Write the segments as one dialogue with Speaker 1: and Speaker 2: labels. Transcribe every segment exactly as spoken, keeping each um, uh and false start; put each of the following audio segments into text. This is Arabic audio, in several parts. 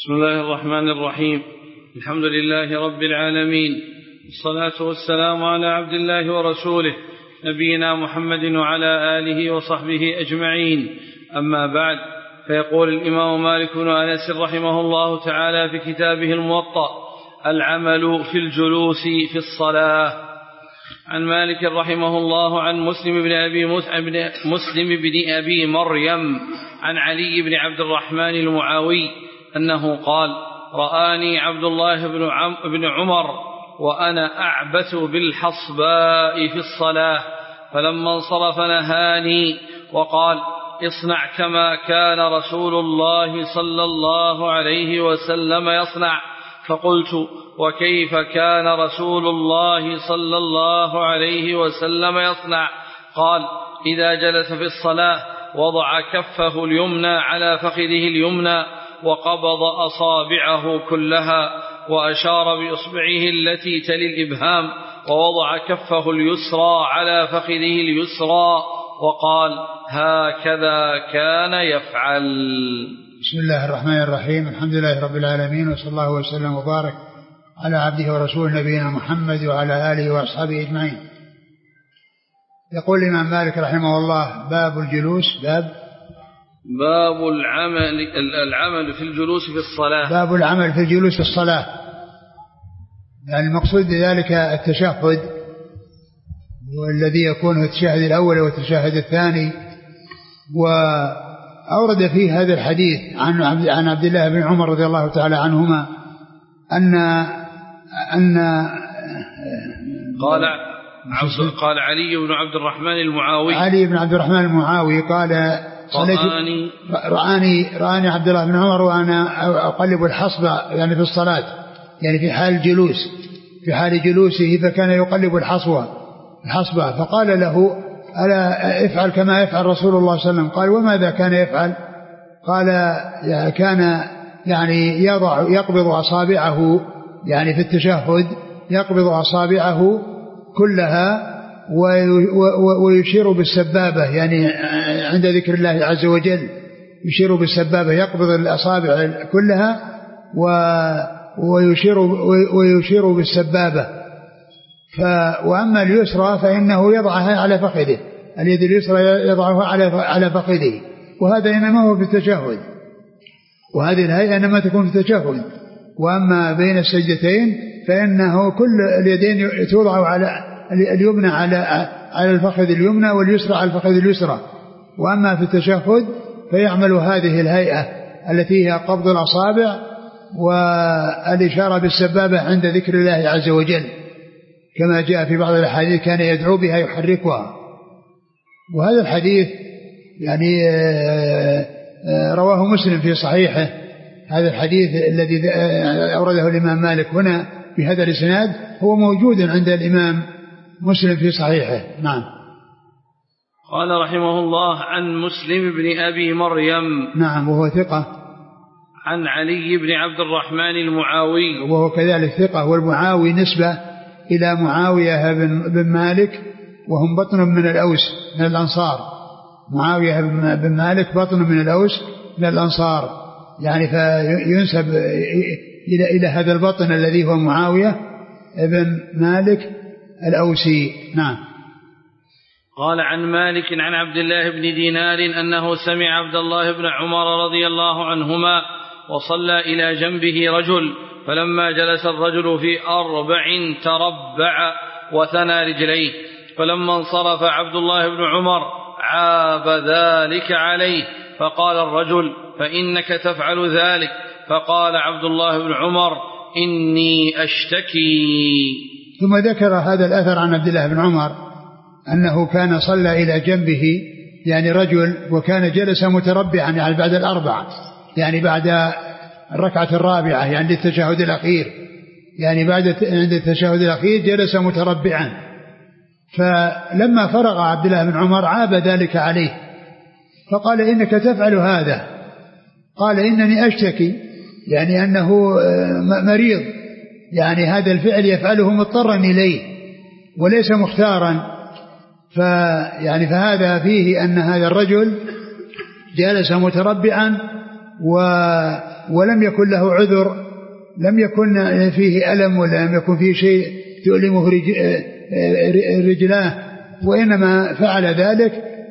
Speaker 1: بسم الله الرحمن الرحيم. الحمد لله رب العالمين، والصلاة والسلام على عبد الله ورسوله نبينا محمد وعلى آله وصحبه أجمعين. أما بعد، فيقول الإمام مالك بن أنس رحمه الله تعالى في كتابه الموطأ: العمل في الجلوس في الصلاة. عن مالك رحمه الله عن مسلم بن أبي, مسلم بن أبي مريم عن علي بن عبد الرحمن المعاوي أنه قال: رآني عبد الله بن, عم بن عمر وأنا أعبث بالحصباء في الصلاة، فلما انصرف نهاني وقال: اصنع كما كان رسول الله صلى الله عليه وسلم يصنع. فقلت: وكيف كان رسول الله صلى الله عليه وسلم يصنع؟ قال: إذا جلس في الصلاة وضع كفه اليمنى على فخذه اليمنى وقبض أصابعه كلها وأشار بإصبعه التي تلي الإبهام ووضع كفه اليسرى على فخذه اليسرى وقال: هكذا كان يفعل.
Speaker 2: بسم الله الرحمن الرحيم. الحمد لله رب العالمين، وصلى الله وسلم وبارك على عبده ورسوله نبينا محمد وعلى آله وأصحابه أجمعين. يقول الإمام مالك رحمه الله: باب الجلوس. باب
Speaker 1: باب العمل العمل في الجلوس في الصلاة.
Speaker 2: باب العمل في الجلوس في الصلاة، يعني المقصود بذلك التشهد، والذي يكون في التشهد الأول والتشهد الثاني. وأورد فيه هذا الحديث عن عن عبد الله بن عمر رضي الله تعالى عنهما أن أن
Speaker 1: قال قال علي بن عبد الرحمن المعاوي
Speaker 2: علي بن عبد الرحمن المعاوي قال: رآني رآني رآني عبد الله بن عمر وأنا أقلب الحصبة، يعني في الصلاة، يعني في حال الجلوس في حال جلوسه فكان يقلب الحصبة الحصبة فقال له: ألا افعل كما يفعل رسول الله صلى الله عليه وسلم؟ قال: وماذا كان يفعل؟ قال: كان يعني يضع يقبض أصابعه، يعني في التشهد يقبض أصابعه كلها ويشير بالسبابة، يعني عند ذكر الله عز وجل يشير بالسبابة، يقبض الأصابع كلها ويشير ويشير بالسبابة. ف وأما اليسرى فإنه يضعها على فخذه، اليد اليسرى يضعها على على فخذه، وهذا إنما هو في التشهد، وهذه الهيئة إنما تكون في التشهد. وأما بين السجدتين فإنه كل اليدين توضع على اليمنى على على الفخذ اليمنى واليسرى على الفخذ اليسرى. وأما في التشهد فيعمل هذه الهيئة التي هي قبض الأصابع والإشارة بالسبابة عند ذكر الله عز وجل، كما جاء في بعض الأحاديث كان يدعو بها يحركها. وهذا الحديث يعني رواه مسلم في صحيحه. هذا الحديث الذي أورده الإمام مالك هنا بهذا الإسناد هو موجود عند الإمام مسلم في صحيحه. نعم.
Speaker 1: قال رحمه الله: عن مسلم بن أبي مريم.
Speaker 2: نعم، وهو ثقة.
Speaker 1: عن علي بن عبد الرحمن المعاوي،
Speaker 2: وهو كذلك ثقة. والمعاوي نسبة إلى معاوية بن مالك، وهم بطن من الأوس من الأنصار. معاوية بن مالك بطن من الأوس من الأنصار، يعني فينسب إلى إلى هذا البطن الذي هو معاوية بن مالك الأوسي. نعم.
Speaker 1: قال عن مالك عن عبد الله بن دينار أنه سمع عبد الله بن عمر رضي الله عنهما وصلى إلى جنبه رجل، فلما جلس الرجل في أربع تربع وثنى رجليه، فلما انصرف عبد الله بن عمر عاب ذلك عليه، فقال الرجل: فإنك تفعل ذلك. فقال عبد الله بن عمر: إني أشتكي.
Speaker 2: ثم ذكر هذا الأثر عن عبد الله بن عمر أنه كان صلى إلى جنبه يعني رجل، وكان جلس متربعا يعني بعد الأربعة، يعني بعد الركعة الرابعة، يعني التشهد الأخير، يعني بعد عند التشهد الأخير جلس متربعا. فلما فرغ عبد الله بن عمر عاب ذلك عليه، فقال: إنك تفعل هذا. قال: إنني أشتكي، يعني أنه مريض، يعني هذا الفعل يفعله مضطرا إليه وليس مختارا. فيعني فهذا فيه أن هذا الرجل جلس متربعا و ولم يكن له عذر، لم يكن فيه ألم ولا لم يكن فيه شيء تؤلمه رجلاه، وإنما فعل ذلك.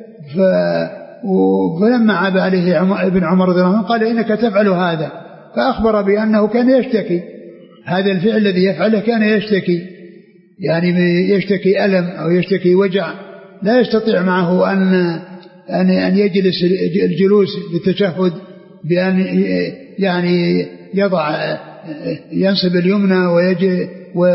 Speaker 2: فلما عاب عليه ابن عمر رضي الله عنه قال إنك تفعل هذا، فأخبر بأنه كان يشتكي هذا الفعل الذي يفعله، كان يشتكي يعني يشتكي ألم أو يشتكي وجع، لا يستطيع معه أن أن أن يجلس الجلوس للتشهد بأن يعني يضع ينصب اليمنى ويجي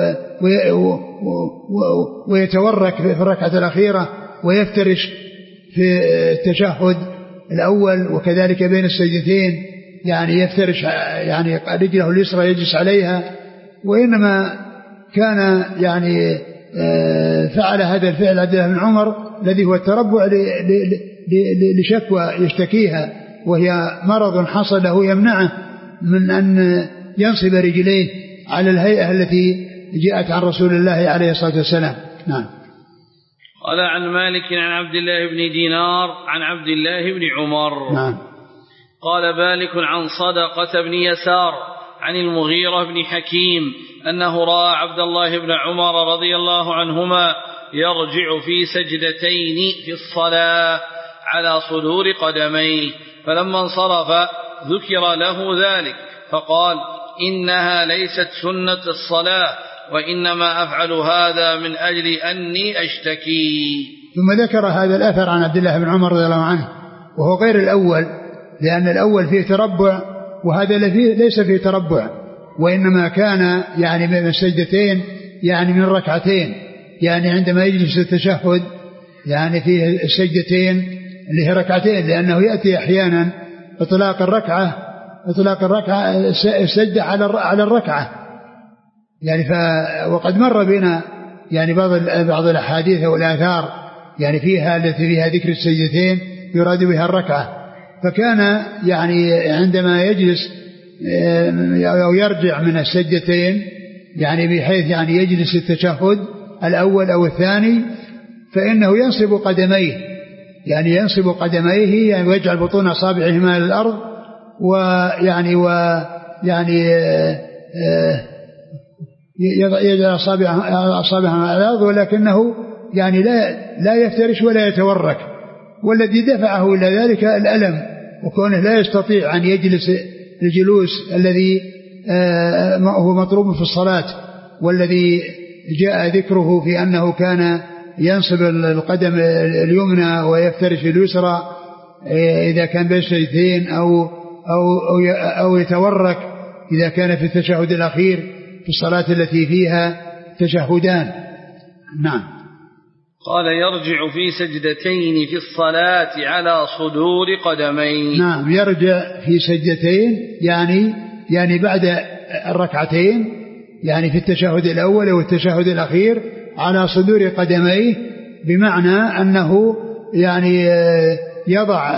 Speaker 2: ويتورك في الركعة الأخيرة ويفترش في التشهد الأول، وكذلك بين السجدتين يعني يفترش يعني رجله اليسرى يجلس عليها، وإنما كان يعني فعل هذا الفعل عبد الله بن عمر الذي هو التربع لشكوى يشتكيها، وهي مرض حصل له يمنعه من أن ينصب رجليه على الهيئة التي جاءت عن رسول الله عليه الصلاة والسلام. نعم.
Speaker 1: قال عن مالك عن عبد الله بن دينار عن عبد الله بن عمر.
Speaker 2: نعم.
Speaker 1: قال مالك عن صدقة بن يسار عن المغيرة بن حكيم أنه رأى عبد الله بن عمر رضي الله عنهما يرجع في سجدتين في الصلاة على صدور قدميه، فلما انصرف ذكر له ذلك فقال إنها ليست سنة الصلاة، وإنما أفعل هذا من أجل أني أشتكي.
Speaker 2: ثم ذكر هذا الأثر عن عبد الله بن عمر رضي الله عنه، وهو غير الأول، لأن الأول فيه تربع وهذا ليس فيه تربع، وإنما كان يعني من السجدتين يعني من ركعتين، يعني عندما يجلس التشهد يعني فيه السجدتين اللي هي ركعتين، لأنه يأتي أحيانا إطلاق الركعة إطلاق الركعة السجدة على على الركعة يعني. ف وقد مر بنا يعني بعض بعض الأحاديث والآثار يعني فيها التي فيها ذكر السجدتين يراد بها الركعة، فكان يعني عندما يجلس أو يرجع من السجدتين يعني بحيث يعني يجلس التشهد الأول أو الثاني، فإنه ينصب قدميه يعني ينصب قدميه يعني ويجعل بطون أصابعهما على الأرض، ويعني ويعني يجعل أصابعهما على الأرض، ولكنه يعني لا لا يفترش ولا يتورك. والذي دفعه إلى ذلك الألم، وكونه لا يستطيع أن يجلس الجلوس الذي هو مطلوب في الصلاة، والذي جاء ذكره في أنه كان ينصب القدم اليمنى ويفترش اليسرى إذا كان بين السجدتين أو, أو, أو يتورك إذا كان في التشهد الأخير في الصلاة التي فيها تشهدان. نعم.
Speaker 1: قال يرجع في سجدتين في الصلاة على صدور قدميه.
Speaker 2: نعم، يرجع في سجدتين يعني يعني بعد الركعتين يعني في التشهد الأول والتشهد الأخير على صدور قدميه، بمعنى أنه يعني يضع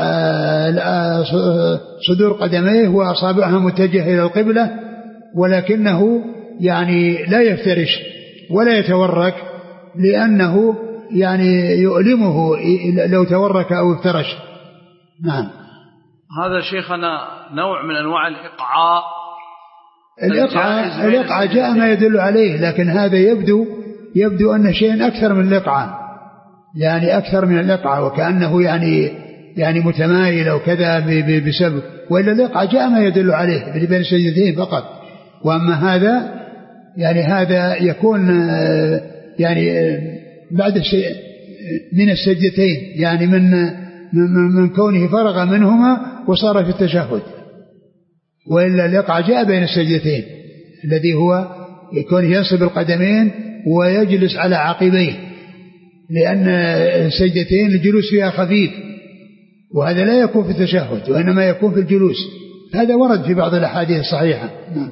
Speaker 2: صدور قدميه وأصابعها متجهة إلى القبلة، ولكنه يعني لا يفترش ولا يتورك، لأنه يعني يؤلمه لو تورك أو افترش. نعم.
Speaker 1: هذا شيخنا نوع من أنواع الإقعاء.
Speaker 2: الإقعاء الإقعاء جاء ما يدل عليه، لكن هذا يبدو يبدو أن شيء أكثر من الإقعاء، يعني أكثر من الإقعاء، وكأنه يعني يعني متمايل أو كذا بسبب، وإلا الإقعاء جاء ما يدل عليه بين السجدتين فقط. وأما هذا يعني هذا يكون يعني بعد من السجدتين، يعني من من كونه فرغ منهما وصار في التشهد، وإلا الإقعاء جاء بين السجدتين الذي هو يكون ينصب القدمين ويجلس على عقبيه، لأن السجدتين الجلوس فيها خفيف، وهذا لا يكون في التشهد وإنما يكون في الجلوس. هذا ورد في بعض الأحاديث الصحيحة. نعم.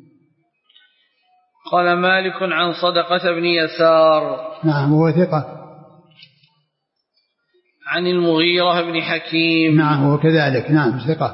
Speaker 1: قال مالك عن صدقة بن يسار.
Speaker 2: نعم، هو ثقة.
Speaker 1: عن المغيرة بن حكيم.
Speaker 2: نعم، هو كذلك. نعم، ثقة.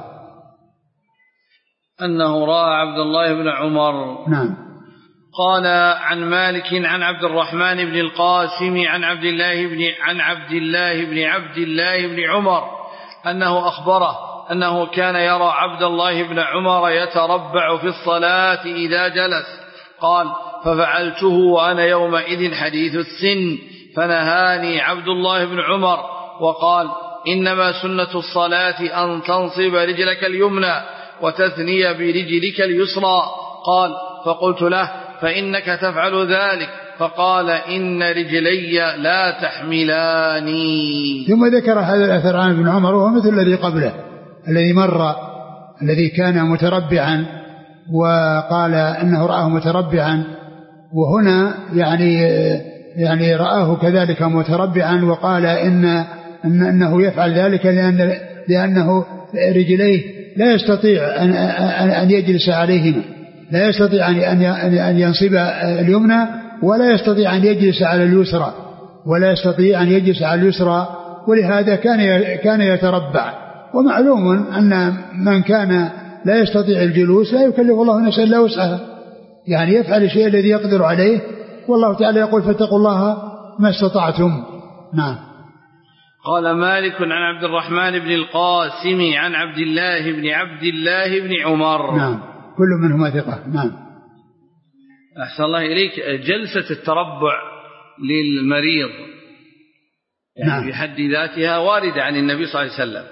Speaker 1: أنه رأى عبد الله بن عمر.
Speaker 2: نعم.
Speaker 1: قال عن مالك عن عبد الرحمن بن القاسم عن عبد الله بن عن عبد الله بن عبد الله بن عمر أنه أخبره أنه كان يرى عبد الله بن عمر يتربع في الصلاة إذا جلس. قال: ففعلته وأنا يومئذ حديث السن، فنهاني عبد الله بن عمر وقال: إنما سنة الصلاة أن تنصب رجلك اليمنى وتثني برجلك اليسرى. قال: فقلت له: فإنك تفعل ذلك. فقال: إن رجلي لا تحملاني.
Speaker 2: ثم ذكر هذا الأثر عن ابن عمر وهو مثل الذي قبله الذي مر، الذي كان متربعا وقال إنه رآه متربعا، وهنا يعني يعني رآه كذلك متربعا وقال إن, إن أنه يفعل ذلك لأن لأنه رجليه لا يستطيع أن, أن يجلس عليهما، لا يستطيع أن ينصب اليمنى ولا يستطيع أن يجلس على اليسرى ولا يستطيع أن يجلس على اليسرى، ولهذا كان كان يتربع. ومعلوم أن من كان لا يستطيع الجلوس لا يكلف الله نفسا إلا وسعها، يعني يفعل الشيء الذي يقدر عليه، والله تعالى يقول: فاتقوا الله ما استطعتم. نعم.
Speaker 1: قال مالك عن عبد الرحمن بن القاسم عن عبد الله بن عبد الله بن عمر.
Speaker 2: نعم، كل منهما ثقة. نعم.
Speaker 1: أحسن الله إليك. جلسة التربع للمريض يعني نعم. في حد ذاتها واردة عن النبي صلى الله عليه وسلم.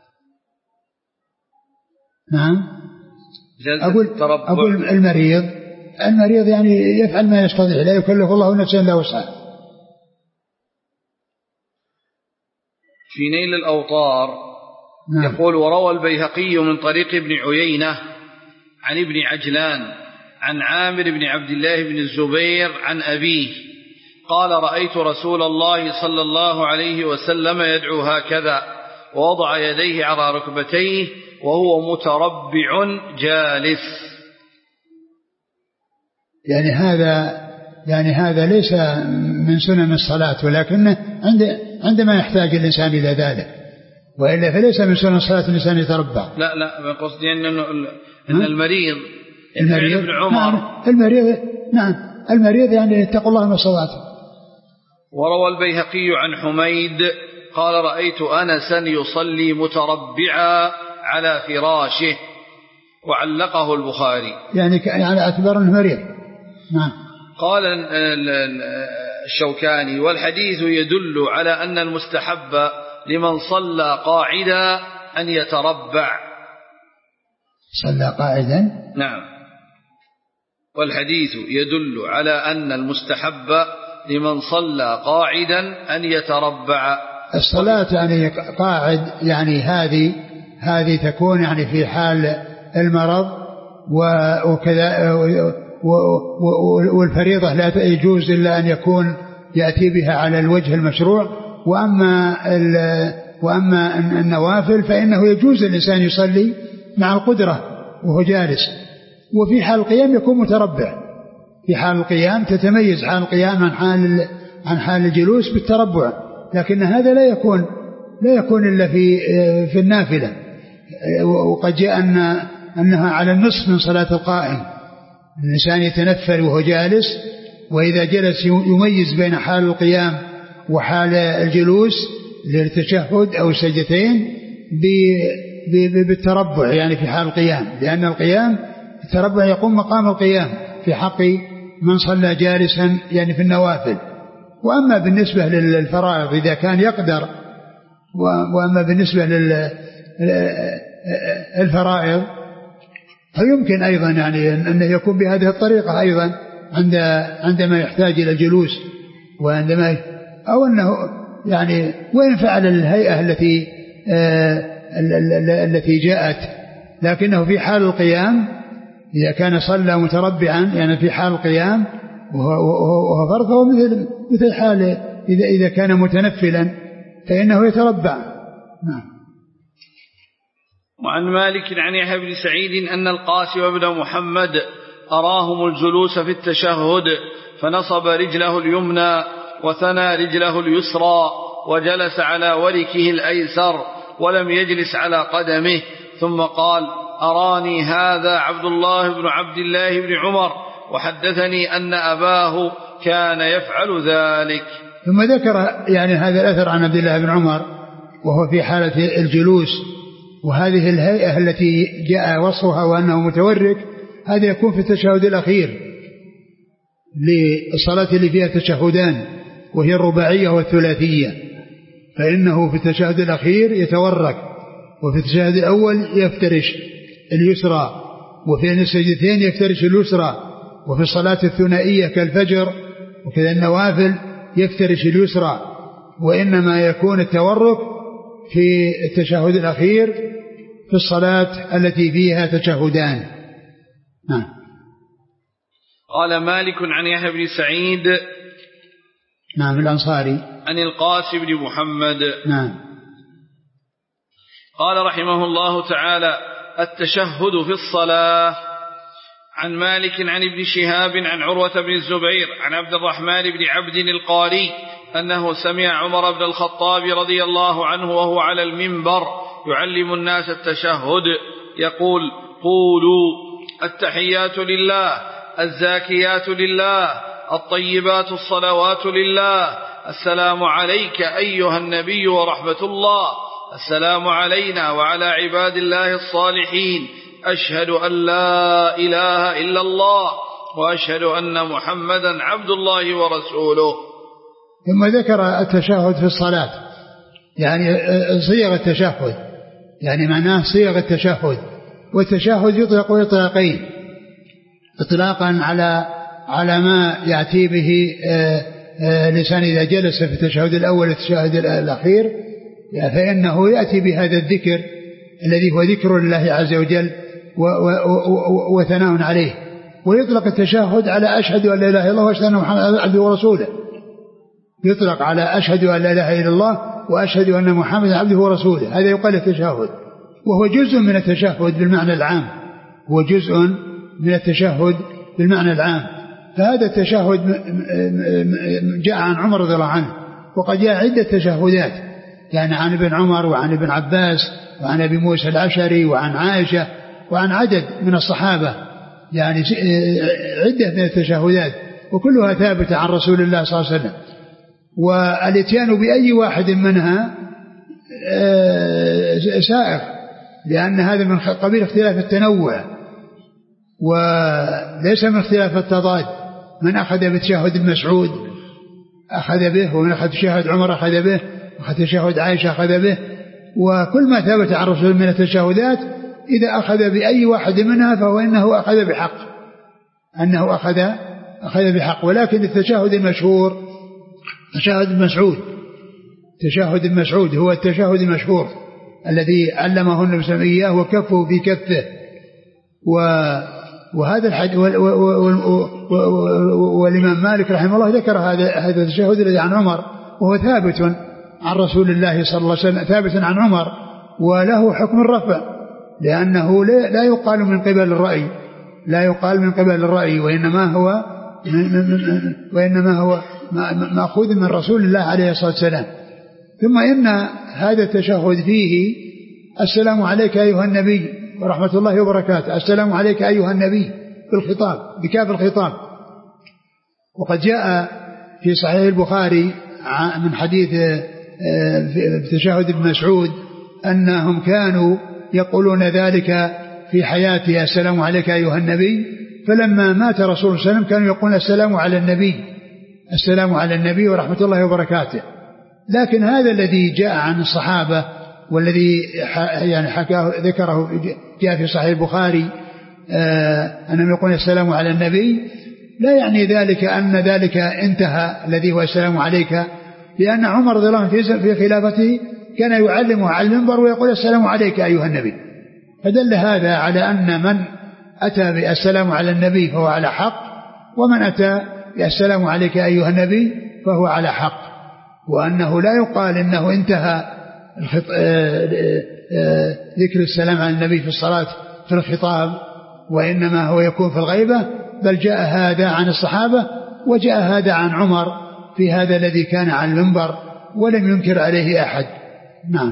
Speaker 2: نعم. أقول, أقول المريض المريض يعني يفعل ما يستطيع، لا يكلف الله نفسا إلا وسعها.
Speaker 1: في نيل الأوطار نعم. يقول: وروى البيهقي من طريق ابن عيينة عن ابن عجلان عن عامر بن عبد الله بن الزبير عن أبيه قال: رأيت رسول الله صلى الله عليه وسلم يدعو هكذا ووضع يديه على ركبتيه وهو متربع جالس.
Speaker 2: يعني هذا يعني هذا ليس من سنن الصلاة، ولكنه عند عندما يحتاج الإنسان إلى ذلك، وإلا فليس من سنن الصلاة الإنسان يتربع.
Speaker 1: لا لا قصدي أن أن المريض
Speaker 2: المريض
Speaker 1: ابن عمر
Speaker 2: نعم المريض نعم المريض يعني اتقوا الله ما استطعتم.
Speaker 1: وروى البيهقي عن حميد قال: رأيت أنسا يصلي متربعا على فراشه، وعلقه البخاري.
Speaker 2: يعني يعني اعتبر انه مريض. نعم.
Speaker 1: قال الشوكاني: والحديث يدل على أن المستحب لمن صلى قاعدا أن يتربع.
Speaker 2: صلى قاعدا؟
Speaker 1: نعم. والحديث يدل على أن المستحب لمن صلى قاعدا أن يتربع.
Speaker 2: الصلاة يعني قاعد يعني هذه هذه تكون يعني في حال المرض وكذا، والفريضة لا يجوز إلا أن يكون يأتي بها على الوجه المشروع، وأما وأما النوافل فإنه يجوز الإنسان يصلي مع القدرة وهو جالس، وفي حال القيام يكون متربع. في حال القيام تتميز حال القيام عن حال عن حال الجلوس بالتربع، لكن هذا لا يكون لا يكون إلا في في النافلة. وقد جاء أن أنها على النصف من صلاة القائم، الإنسان يتنفل وهو جالس، وإذا جلس يميز بين حال القيام وحال الجلوس للتشهد أو السجدتين بالتربع، يعني في حال القيام، لأن القيام التربع يقوم مقام القيام في حق من صلى جالسا يعني في النوافل. وأما بالنسبة للفرائض إذا كان يقدر، وأما بالنسبة للفرائض فيمكن أيضا يعني أنه يكون بهذه الطريقة أيضا عند عندما يحتاج إلى الجلوس، وعندما أو أنه يعني وإن فعل الهيئة التي التي جاءت، لكنه في حال القيام إذا كان صلى متربعا يعني في حال القيام وهو فرض، فهو مثل مثل حاله إذا إذا كان متنفلا فإنه يتربع. نعم.
Speaker 1: وعن مالك عن يحيى بن سعيد أن القاسم بن محمد أراهم الجلوس في التشهد، فنصب رجله اليمنى وثنى رجله اليسرى وجلس على وركه الأيسر ولم يجلس على قدمه، ثم قال: أراني هذا عبد الله بن عبد الله بن عمر، وحدثني أن أباه كان يفعل ذلك.
Speaker 2: ثم ذكر يعني هذا الأثر عن عبد الله بن عمر وهو في حالة الجلوس، وهذه الهيئة التي جاء وصفها وأنه متورك هذا يكون في التشهد الأخير للصلاة اللي فيها تشهدان وهي الرباعية والثلاثية، فإنه في التشهد الأخير يتورك، وفي التشهد الأول يفترش اليسرى، وفي السجدتين يفترش اليسرى، وفي الصلاة الثنائية كالفجر وكذا النوافل يفترش اليسرى. وإنما يكون التورك في التشهد الأخير في الصلاة التي فيها تشهدان. نعم.
Speaker 1: قال مالك عن يحيى بن سعيد
Speaker 2: نعم الأنصاري
Speaker 1: عن القاسم بن محمد
Speaker 2: نعم
Speaker 1: قال رحمه الله تعالى: التشهد في الصلاة. عن مالك عن ابن شهاب عن عروة بن الزبير عن عبد الرحمن بن عبد القاري أنه سمع عمر بن الخطاب رضي الله عنه وهو على المنبر يعلم الناس التشهد يقول: قولوا التحيات لله، الزاكيات لله، الطيبات الصلوات لله، السلام عليك أيها النبي ورحمة الله، السلام علينا وعلى عباد الله الصالحين، أشهد أن لا إله إلا الله وأشهد أن محمدا عبد الله ورسوله.
Speaker 2: ثم ذكر التشهد في الصلاة، يعني صيغ التشهد، يعني معناه صيغ التشهد. والتشهد يطلق إطلاقين: إطلاقا على على ما يأتي به الإنسان إذا جلس في التشهد الأول والتشهد الأخير، فإنه يأتي بهذا الذكر الذي هو ذكر الله عز وجل وثناء عليه. ويطلق التشهد على أشهد أن لا إله إلا الله وأشهد أن محمدا عبده ورسوله، يطلق على أشهد أن لا إله إلا الله وأشهد أن محمدا عبده ورسوله، هذا يقال التشهد، وهو جزء من التشهد بالمعنى العام، هو جزء من التشهد بالمعنى العام. فهذا التشهد جاء عن عمر رضي الله عنه، وقد جاء عدة تشهدات، يعني عن ابن عمر وعن ابن عباس وعن أبي موسى الأشعري وعن عائشة وعن عدد من الصحابة، يعني عدة من التشهدات، وكلها ثابتة عن رسول الله صلى الله عليه وسلم. والاتيان بأي واحد منها سائغ، لأن هذا من قبيل اختلاف التنوع وليس من اختلاف التضاد. من أخذ بتشهد مسعود أخذ به، ومن أخذ تشهد عمر أخذ به، وأخذ تشهد عائشة أخذ به، وكل ما ثبت عن رسول من التشهدات إذا أخذ بأي واحد منها فهو إنه أخذ بحق، أنه أخذ أخذ بحق. ولكن التشهد المشهور تشهد المسعود، تشهد المسعود هو التشهد المشهور الذي علمه النبي صلى الله عليه وسلم إياه وكفه في كفه. وهذا الحديث والإمام مالك رحمه الله ذكر هذا هذا التشهد الذي عن عمر، وهو ثابت عن رسول الله صلى الله عليه وسلم، ثابت عن عمر، وله حكم الرفع، لأنه لا يقال من قبل الرأي، لا يقال من قبل الرأي، وإنما هو وإنما هو مأخوذ من رسول الله عليه الصلاة والسلام. ثم إن هذا التشهد فيه السلام عليك أيها النبي ورحمة الله وبركاته، السلام عليك أيها النبي بالخطاب بكاف الخطاب. وقد جاء في صحيح البخاري من حديث في تشهد ابن مسعود أنهم كانوا يقولون ذلك في حياته: السلام عليك أيها النبي. فلما مات رسول الله صلى الله عليه وسلم كانوا يقولون: السلام على النبي، السلام على النبي ورحمة الله وبركاته. لكن هذا الذي جاء عن الصحابة والذي يعني حكاه ذكره جاء في صحيح البخاري أنهم يقولون السلام على النبي، لا يعني ذلك أن ذلك انتهى الذي هو السلام عليك، لأن عمر رضي الله عنه في خلافته كان يعلمه على المنبر ويقول: السلام عليك أيها النبي. فدل هذا على أن من أتى بالسلام على النبي فهو على حق، ومن أتى بالسلام عليك أيها النبي فهو على حق، وأنه لا يقال إنه انتهى ذكر السلام على النبي في الصلاة في الخطاب، وإنما هو يكون في الغيبة. بل جاء هذا عن الصحابة، وجاء هذا عن عمر في هذا الذي كان على المنبر ولم ينكر عليه أحد. نعم.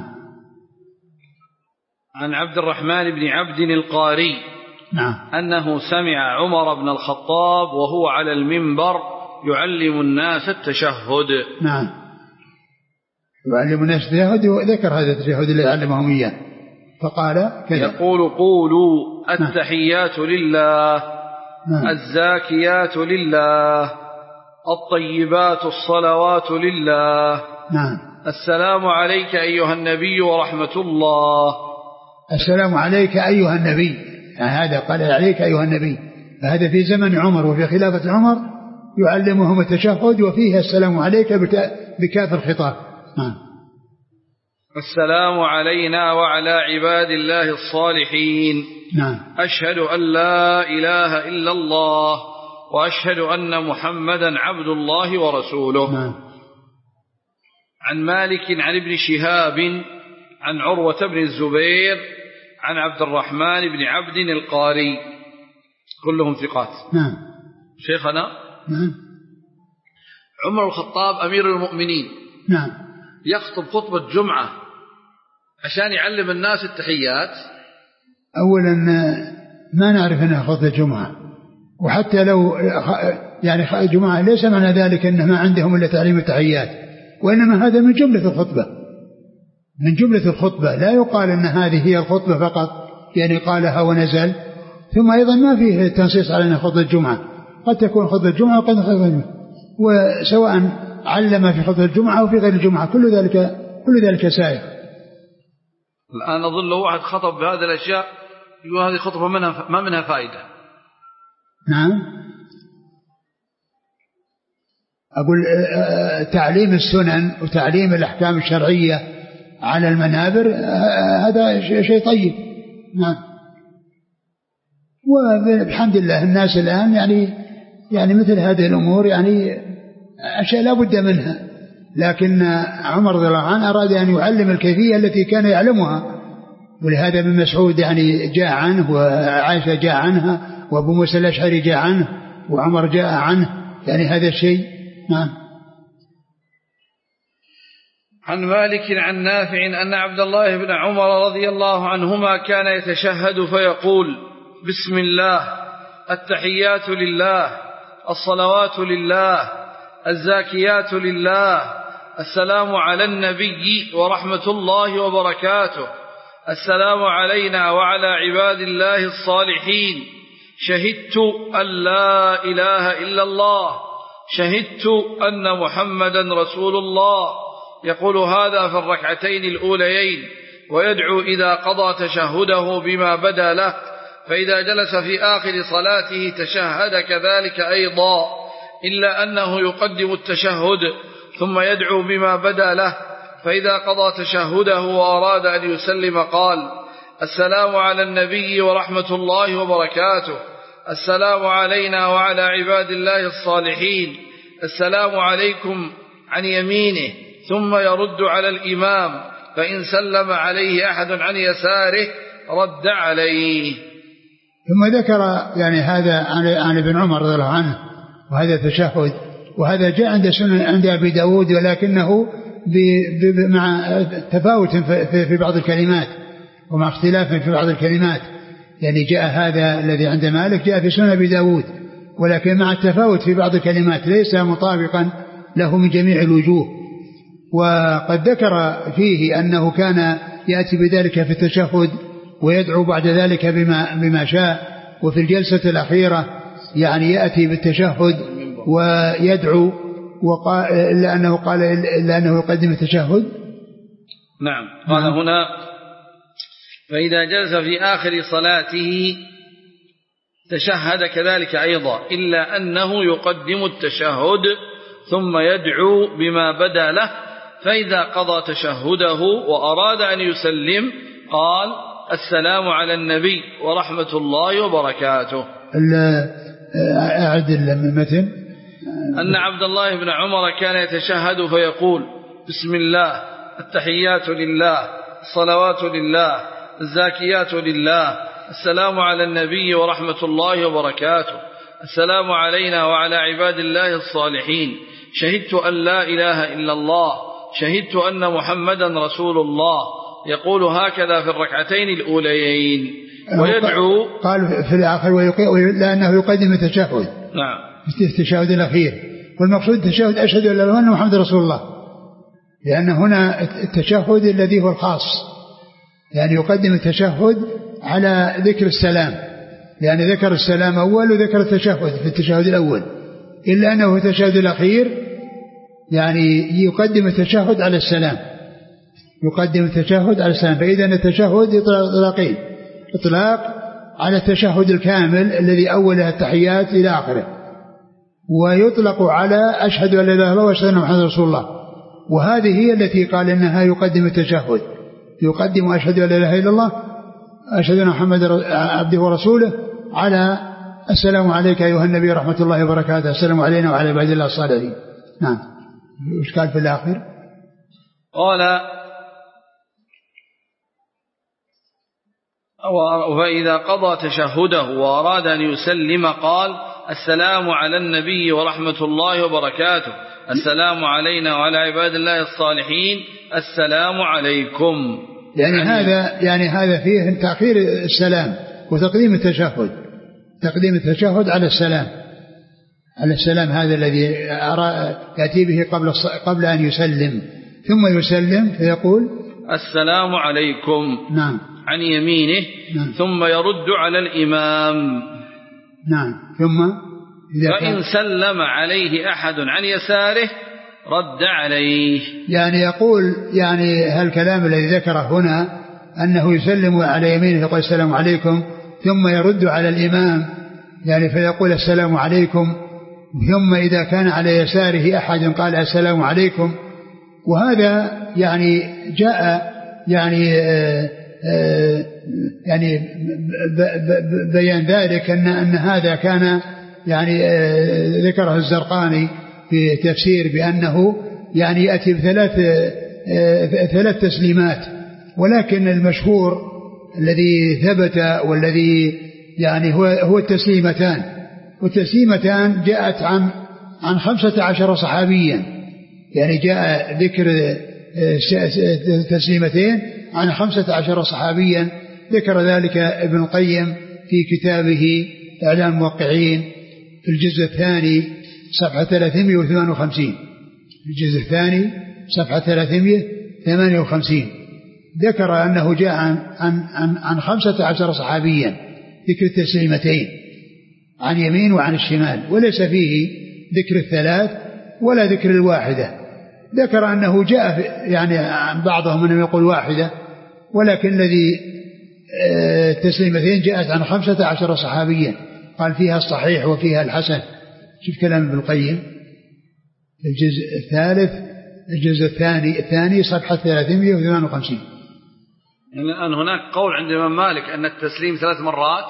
Speaker 1: عن عبد الرحمن بن عبد القاري
Speaker 2: نعم
Speaker 1: أنه سمع عمر بن الخطاب وهو على المنبر يعلم الناس التشهد.
Speaker 2: نعم، يعلم الناس التشهد، وذكر هذا التشهد الذي علمهم إياه. فقال كذا.
Speaker 1: يقول قولوا التحيات لله
Speaker 2: نعم.
Speaker 1: الزاكيات لله الطيبات الصلوات لله.
Speaker 2: نعم.
Speaker 1: السلام عليك أيها النبي ورحمة الله.
Speaker 2: السلام عليك أيها النبي، يعني هذا قال عليك أيها النبي، فهذا في زمن عمر وفي خلافة عمر يعلمهم التشهد وفيه السلام عليك بكاف الخطاب. نعم.
Speaker 1: السلام علينا وعلى عباد الله الصالحين.
Speaker 2: نعم.
Speaker 1: أشهد أن لا إله إلا الله وأشهد أن محمدا عبد الله ورسوله.
Speaker 2: نعم.
Speaker 1: عن مالك عن ابن شهاب عن عروة بن الزبير عن عبد الرحمن بن عبد القاري كلهم ثقات.
Speaker 2: نعم.
Speaker 1: شيخنا.
Speaker 2: نعم.
Speaker 1: عمر الخطاب أمير المؤمنين.
Speaker 2: نعم.
Speaker 1: يخطب خطبة جمعة عشان يعلم الناس التحيات.
Speaker 2: أولا ما نعرف أنها خطبة جمعة، وحتى لو يعني جمعة ليس معنى ذلك أنه ما عندهم إلا تعليم التحيات، وإنما هذا من جملة الخطبة، من جملة الخطبة. لا يقال أن هذه هي الخطبة فقط، يعني قالها ونزل. ثم أيضا ما فيه تنصيص على أنها خطبة جمعة، قد تكون خطبة جمعة وقد خطبة جمعة، وسواء علم في خطبة الجمعة أو في غير الجمعة كل ذلك كل ذلك سائغ.
Speaker 1: الآن أظن لو واحد خطب بهذه الأشياء يقول هذه خطبة منها ما منها فائدة.
Speaker 2: نعم. أقول تعليم السنن وتعليم الأحكام الشرعية على المنابر هذا شيء طيب. نعم. وبحمد الله الناس الآن يعني يعني مثل هذه الأمور يعني أشياء لا بد منها، لكن عمر رضي الله عنه أراد أن يعلم الكيفية التي كان يعلمها، ولهذا ابن مسعود يعني جاء عنه، وعائشة جاء عنها، وأبو موسى الأشعري جاء عنه، وعمر جاء عنه، يعني هذا الشيء. نعم.
Speaker 1: عن مالك عن نافع أن عبد الله بن عمر رضي الله عنهما كان يتشهد فيقول بسم الله التحيات لله الصلوات لله الزاكيات لله السلام على النبي ورحمة الله وبركاته السلام علينا وعلى عباد الله الصالحين شهدت أن لا إله إلا الله شهدت أن محمدا رسول الله. يقول هذا في الركعتين الأوليين، ويدعو إذا قضى تشهده بما بدا له، فإذا جلس في آخر صلاته تشهد كذلك أيضا، إلا أنه يقدم التشهد ثم يدعو بما بدا له، فإذا قضى تشهده وأراد أن يسلم قال السلام على النبي ورحمة الله وبركاته السلام علينا وعلى عباد الله الصالحين السلام عليكم عن يمينه، ثم يرد على الإمام، فإن سلم عليه أحد عن يساره رد عليه.
Speaker 2: ثم ذكر يعني هذا عن ابن عمر رضي الله عنه، وهذا تشهد، وهذا جاء عند سنن عند أبي داود، ولكنه مع تفاوت في بعض الكلمات ومع اختلاف في بعض الكلمات، يعني جاء هذا الذي عند مالك جاء في سنن أبي داود، ولكن مع التفاوت في بعض الكلمات ليس مطابقا له من جميع الوجوه. وقد ذكر فيه أنه كان يأتي بذلك في التشهد ويدعو بعد ذلك بما, بما شاء، وفي الجلسة الأخيرة يعني يأتي بالتشهد ويدعو، وقال إلا أنه قال إلا أنه يقدم التشهد.
Speaker 1: نعم. قال نعم. هنا فإذا جلس في آخر صلاته تشهد كذلك أيضا، إلا أنه يقدم التشهد ثم يدعو بما بدا له، فإذا قضى تشهده وأراد أن يسلم قال السلام على النبي ورحمة الله وبركاته.
Speaker 2: أعد المتن.
Speaker 1: أن عبد الله بن عمر كان يتشهد فيقول بسم الله التحيات لله الصلوات لله الزاكيات لله السلام على النبي ورحمة الله وبركاته السلام علينا وعلى عباد الله الصالحين شهدت أن لا إله إلا الله شهدت أن محمدا رسول الله. يقول هكذا في الركعتين الأوليين، ويدعو
Speaker 2: قال في الآخر لأنه يقدم التشهد.
Speaker 1: نعم.
Speaker 2: التشهد الأخير، والمقصود التشهد أشهد أن لا إله إلا محمد رسول الله، لأن هنا التشهد الذي هو الخاص، يعني يقدم التشهد على ذكر السلام، يعني ذكر السلام أول وذكر التشهد في التشهد الأول، إلا أنه في التشهد الأخير يعني يقدم التشهد على السلام، يقدم التشهد على السلام. فإذا التشهد إطلاقين، إطلاق على التشهد الكامل الذي أوله التحيات إلى آخره، ويطلق على أشهد أن لا إله إلا الله وأشهد أن محمدا رسول الله، وهذه هي التي قال إنها يقدم التشهد، يقدم أشهد أن لا إله إلا الله أشهد أن محمدا عبده ورسوله على السلام عليك أيها النبي ورحمة الله وبركاته، السلام علينا وعلى عباد الله الصالحين. نعم. وش قال في الآخر؟
Speaker 1: قال فإذا قضى تشهده وأراد أن يسلم قال السلام على النبي ورحمة الله وبركاته، السلام علينا وعلى عباد الله الصالحين، السلام عليكم.
Speaker 2: يعني, يعني هذا يعني هذا فيه تأخير السلام وتقديم التشهد، تقديم التشهد على السلام، على السلام هذا الذي يأتي به قبل قبل أن يسلم، ثم يسلم فيقول
Speaker 1: السلام عليكم.
Speaker 2: نعم.
Speaker 1: عن يمينه. نعم. ثم يرد على الإمام.
Speaker 2: نعم. ثم إذا
Speaker 1: فإن سلم عليه أحد عن يساره رد عليه.
Speaker 2: يعني يقول يعني هالكلام الذي ذكره هنا أنه يسلم على يمينه يقول السلام عليكم، ثم يرد على الإمام يعني فيقول السلام عليكم، ثم إذا كان على يساره أحد قال السلام عليكم. وهذا يعني جاء يعني آآ آآ يعني بيان ذلك أن, أن هذا كان يعني ذكره الزرقاني في تفسير بأنه يعني يأتي بثلاث ثلاث تسليمات، ولكن المشهور الذي ثبت والذي يعني هو هو التسليمتان، والتسليمتان جاءت عن عن خمسة عشر صحابيا، يعني جاء ذكر تسليمتين عن خمسة عشر صحابيا، ذكر ذلك ابن القيم في كتابه إعلام الموقعين في الجزء الثاني صفحة ثلاثمائة وثمانية وخمسين، الجزء الثاني صفحة ثلاثمائة وثمانية وخمسين ذكر أنه جاء عن, عن, عن خمسة عشر صحابيا ذكر التسليمتين عن يمين وعن الشمال، وليس فيه ذكر الثلاث ولا ذكر الواحدة. ذكر أنه جاء يعني عن بعضهم من يقول واحدة، ولكن الذي التسليمتين جاءت عن خمسة عشر صحابيا، قال فيها الصحيح وفيها الحسن. شوف كلام ابن القيم الجزء الثالث الجزء الثاني الثاني صفحة ثلاثمائة وثمانية وخمسين.
Speaker 1: يعني الآن هناك قول عند الإمام مالك أن التسليم ثلاث مرات.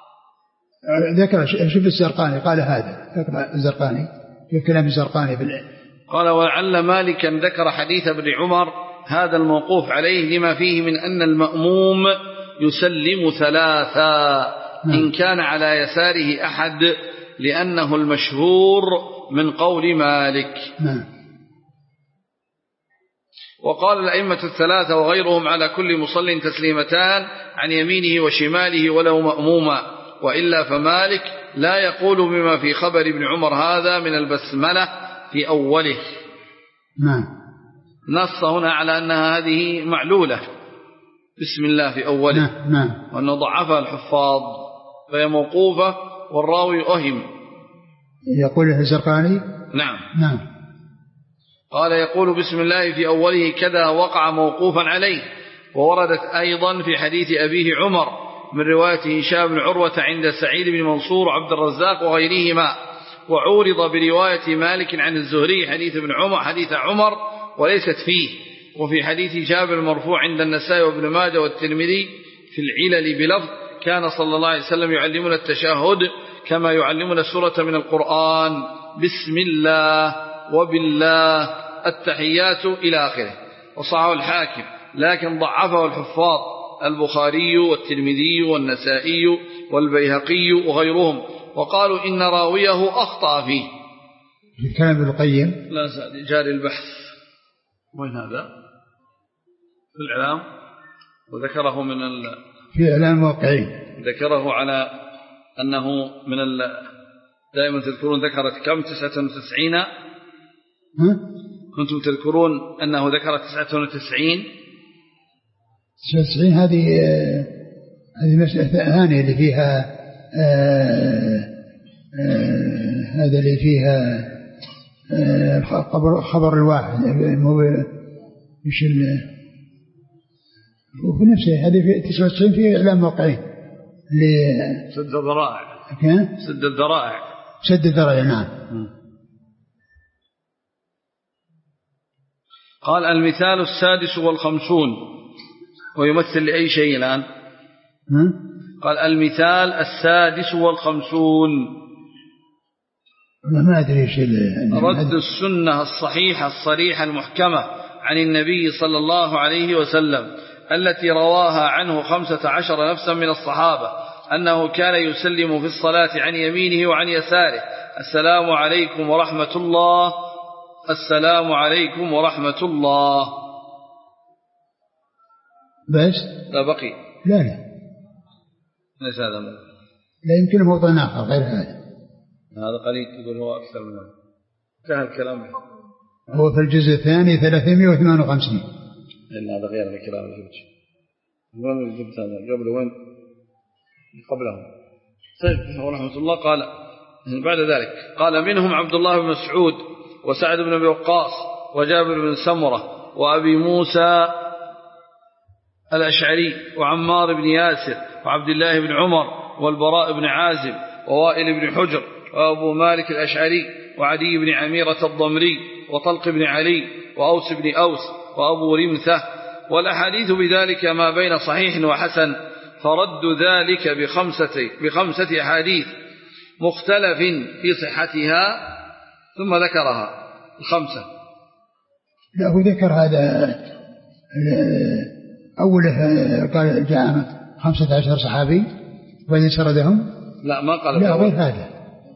Speaker 2: ذكر شوف الزرقاني قال هذا، ذكر الزرقاني في كلام الزرقاني في
Speaker 1: قال ولعل مالكا ذكر حديث ابن عمر هذا الموقوف عليه لما فيه من أن المأموم يسلم ثلاثا إن كان على يساره أحد، لأنه المشهور من قول مالك. وقال الأئمة الثلاثة وغيرهم على كل مصل تسليمتان عن يمينه وشماله ولو مأموما، وإلا فمالك لا يقول بما في خبر ابن عمر هذا من البسملة في أوله.
Speaker 2: نعم.
Speaker 1: نص هنا على أنها هذه معلولة بسم الله في أوله.
Speaker 2: نعم. نعم.
Speaker 1: وأنه ضعفها الحفاظ فهي موقوفة والراوي أهم.
Speaker 2: يقول الزرقاني.
Speaker 1: نعم.
Speaker 2: نعم.
Speaker 1: قال يقول بسم الله في أوله كذا وقع موقوفا عليه، ووردت أيضا في حديث أبيه عمر من رواية هشام بن عروة عند سعيد بن منصور وعبد الرزاق وغيرهما، وعورض برواية مالك عن الزهري حديث ابن عمر حديث عمر وليست فيه. وفي حديث جابر المرفوع عند النسائي وابن ماجه والترمذي في العلل بلفظ كان صلى الله عليه وسلم يعلمنا التشهد كما يعلمنا السورة من القرآن، بسم الله وبالله التحيات إلى آخره، وصححه الحاكم، لكن ضعفه الحفاظ البخاري والترمذي والنسائي والبيهقي وغيرهم، وقالوا إن راويه أخطأ فيه.
Speaker 2: كلام ابن القيم
Speaker 1: لا زال جاري البحث. وين هذا؟ في الإعلام، وذكره من ال...
Speaker 2: في إعلام الموقعين
Speaker 1: ذكره على أنه من ال... دائما تذكرون ذكرت كم تسعة وتسعين
Speaker 2: ها؟
Speaker 1: كنتم تذكرون أنه ذكر تسعة وتسعين
Speaker 2: تسعة وتسعين هذه هذه مسألة ثانية اللي فيها آه آه هذا اللي فيها آه خبر خبر الواحد مش ال وفي نفسه هذه في تسعة وتسعين فيه إعلام موقعين
Speaker 1: سد الذرائع سد الذرائع
Speaker 2: سد الذرائع نعم.
Speaker 1: قال المثال السادس والخمسون ويمثل لأي شيء الآن؟ قال المثال السادس والخمسون
Speaker 2: ما أدري ايش
Speaker 1: رد السنة الصحيحة الصريحة المحكمة عن النبي صلى الله عليه وسلم التي رواها عنه خمسة عشر نفسا من الصحابة أنه كان يسلم في الصلاة عن يمينه وعن يساره السلام عليكم ورحمة الله السلام عليكم ورحمة الله.
Speaker 2: بس
Speaker 1: لا بقي
Speaker 2: لا لا
Speaker 1: ليس هذا
Speaker 2: لا يمكن موضع آخر غير هذا.
Speaker 1: هذا قليل تقول هو أكثر من هذا. انتهى الكلام.
Speaker 2: هو في الجزء الثاني ثلاثمائة وثمانية وخمسين.
Speaker 1: إن هذا غير الكلام اللي جبت. وين جبت هذا قبل وين قبله؟ سيد ورحمة الله قال بعد ذلك قال منهم عبد الله بن مسعود وسعد بن أبي وقاص وجابر بن سمرة وأبي موسى الأشعري وعمار بن ياسر وعبد الله بن عمر والبراء بن عازب ووائل بن حجر وأبو مالك الأشعري وعدي بن عميرة الضمري وطلق بن علي وأوس بن أوس وأبو رمثة. والأحاديث بذلك ما بين صحيح وحسن فرد ذلك بخمسة, بخمسة أحاديث مختلف في صحتها ثم ذكرها الخمسة.
Speaker 2: لا هو ذكر هذا أوله قال جاء خمسة عشر صحابي وبعدين سردهم.
Speaker 1: لا ما قال
Speaker 2: لا غير هذا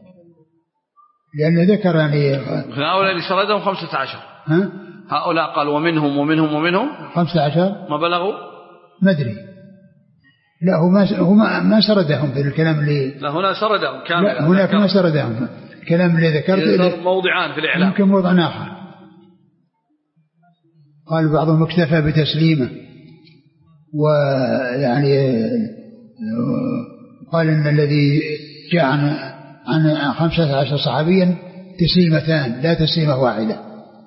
Speaker 2: لأنه ذكر يعني
Speaker 1: هؤلاء اللي سردهم خمسة عشر
Speaker 2: ها؟
Speaker 1: هؤلاء قال ومنهم ومنهم ومنهم
Speaker 2: خمسة عشر
Speaker 1: ما بلغوا
Speaker 2: ما أدري. لا هو ما هو ما سردهم في الكلام اللي
Speaker 1: لا هنا سردهم كان
Speaker 2: لا هناك ما سردهم الكلام اللي ذكرته
Speaker 1: موضعان في الإعلام
Speaker 2: يمكن موضع آخر. قال بعضهم اكتفى بتسليمه ويعني قال إن الذي جاء عن عن خمسة عشر صحابيا تسليمتان لا تسليمة واحدة.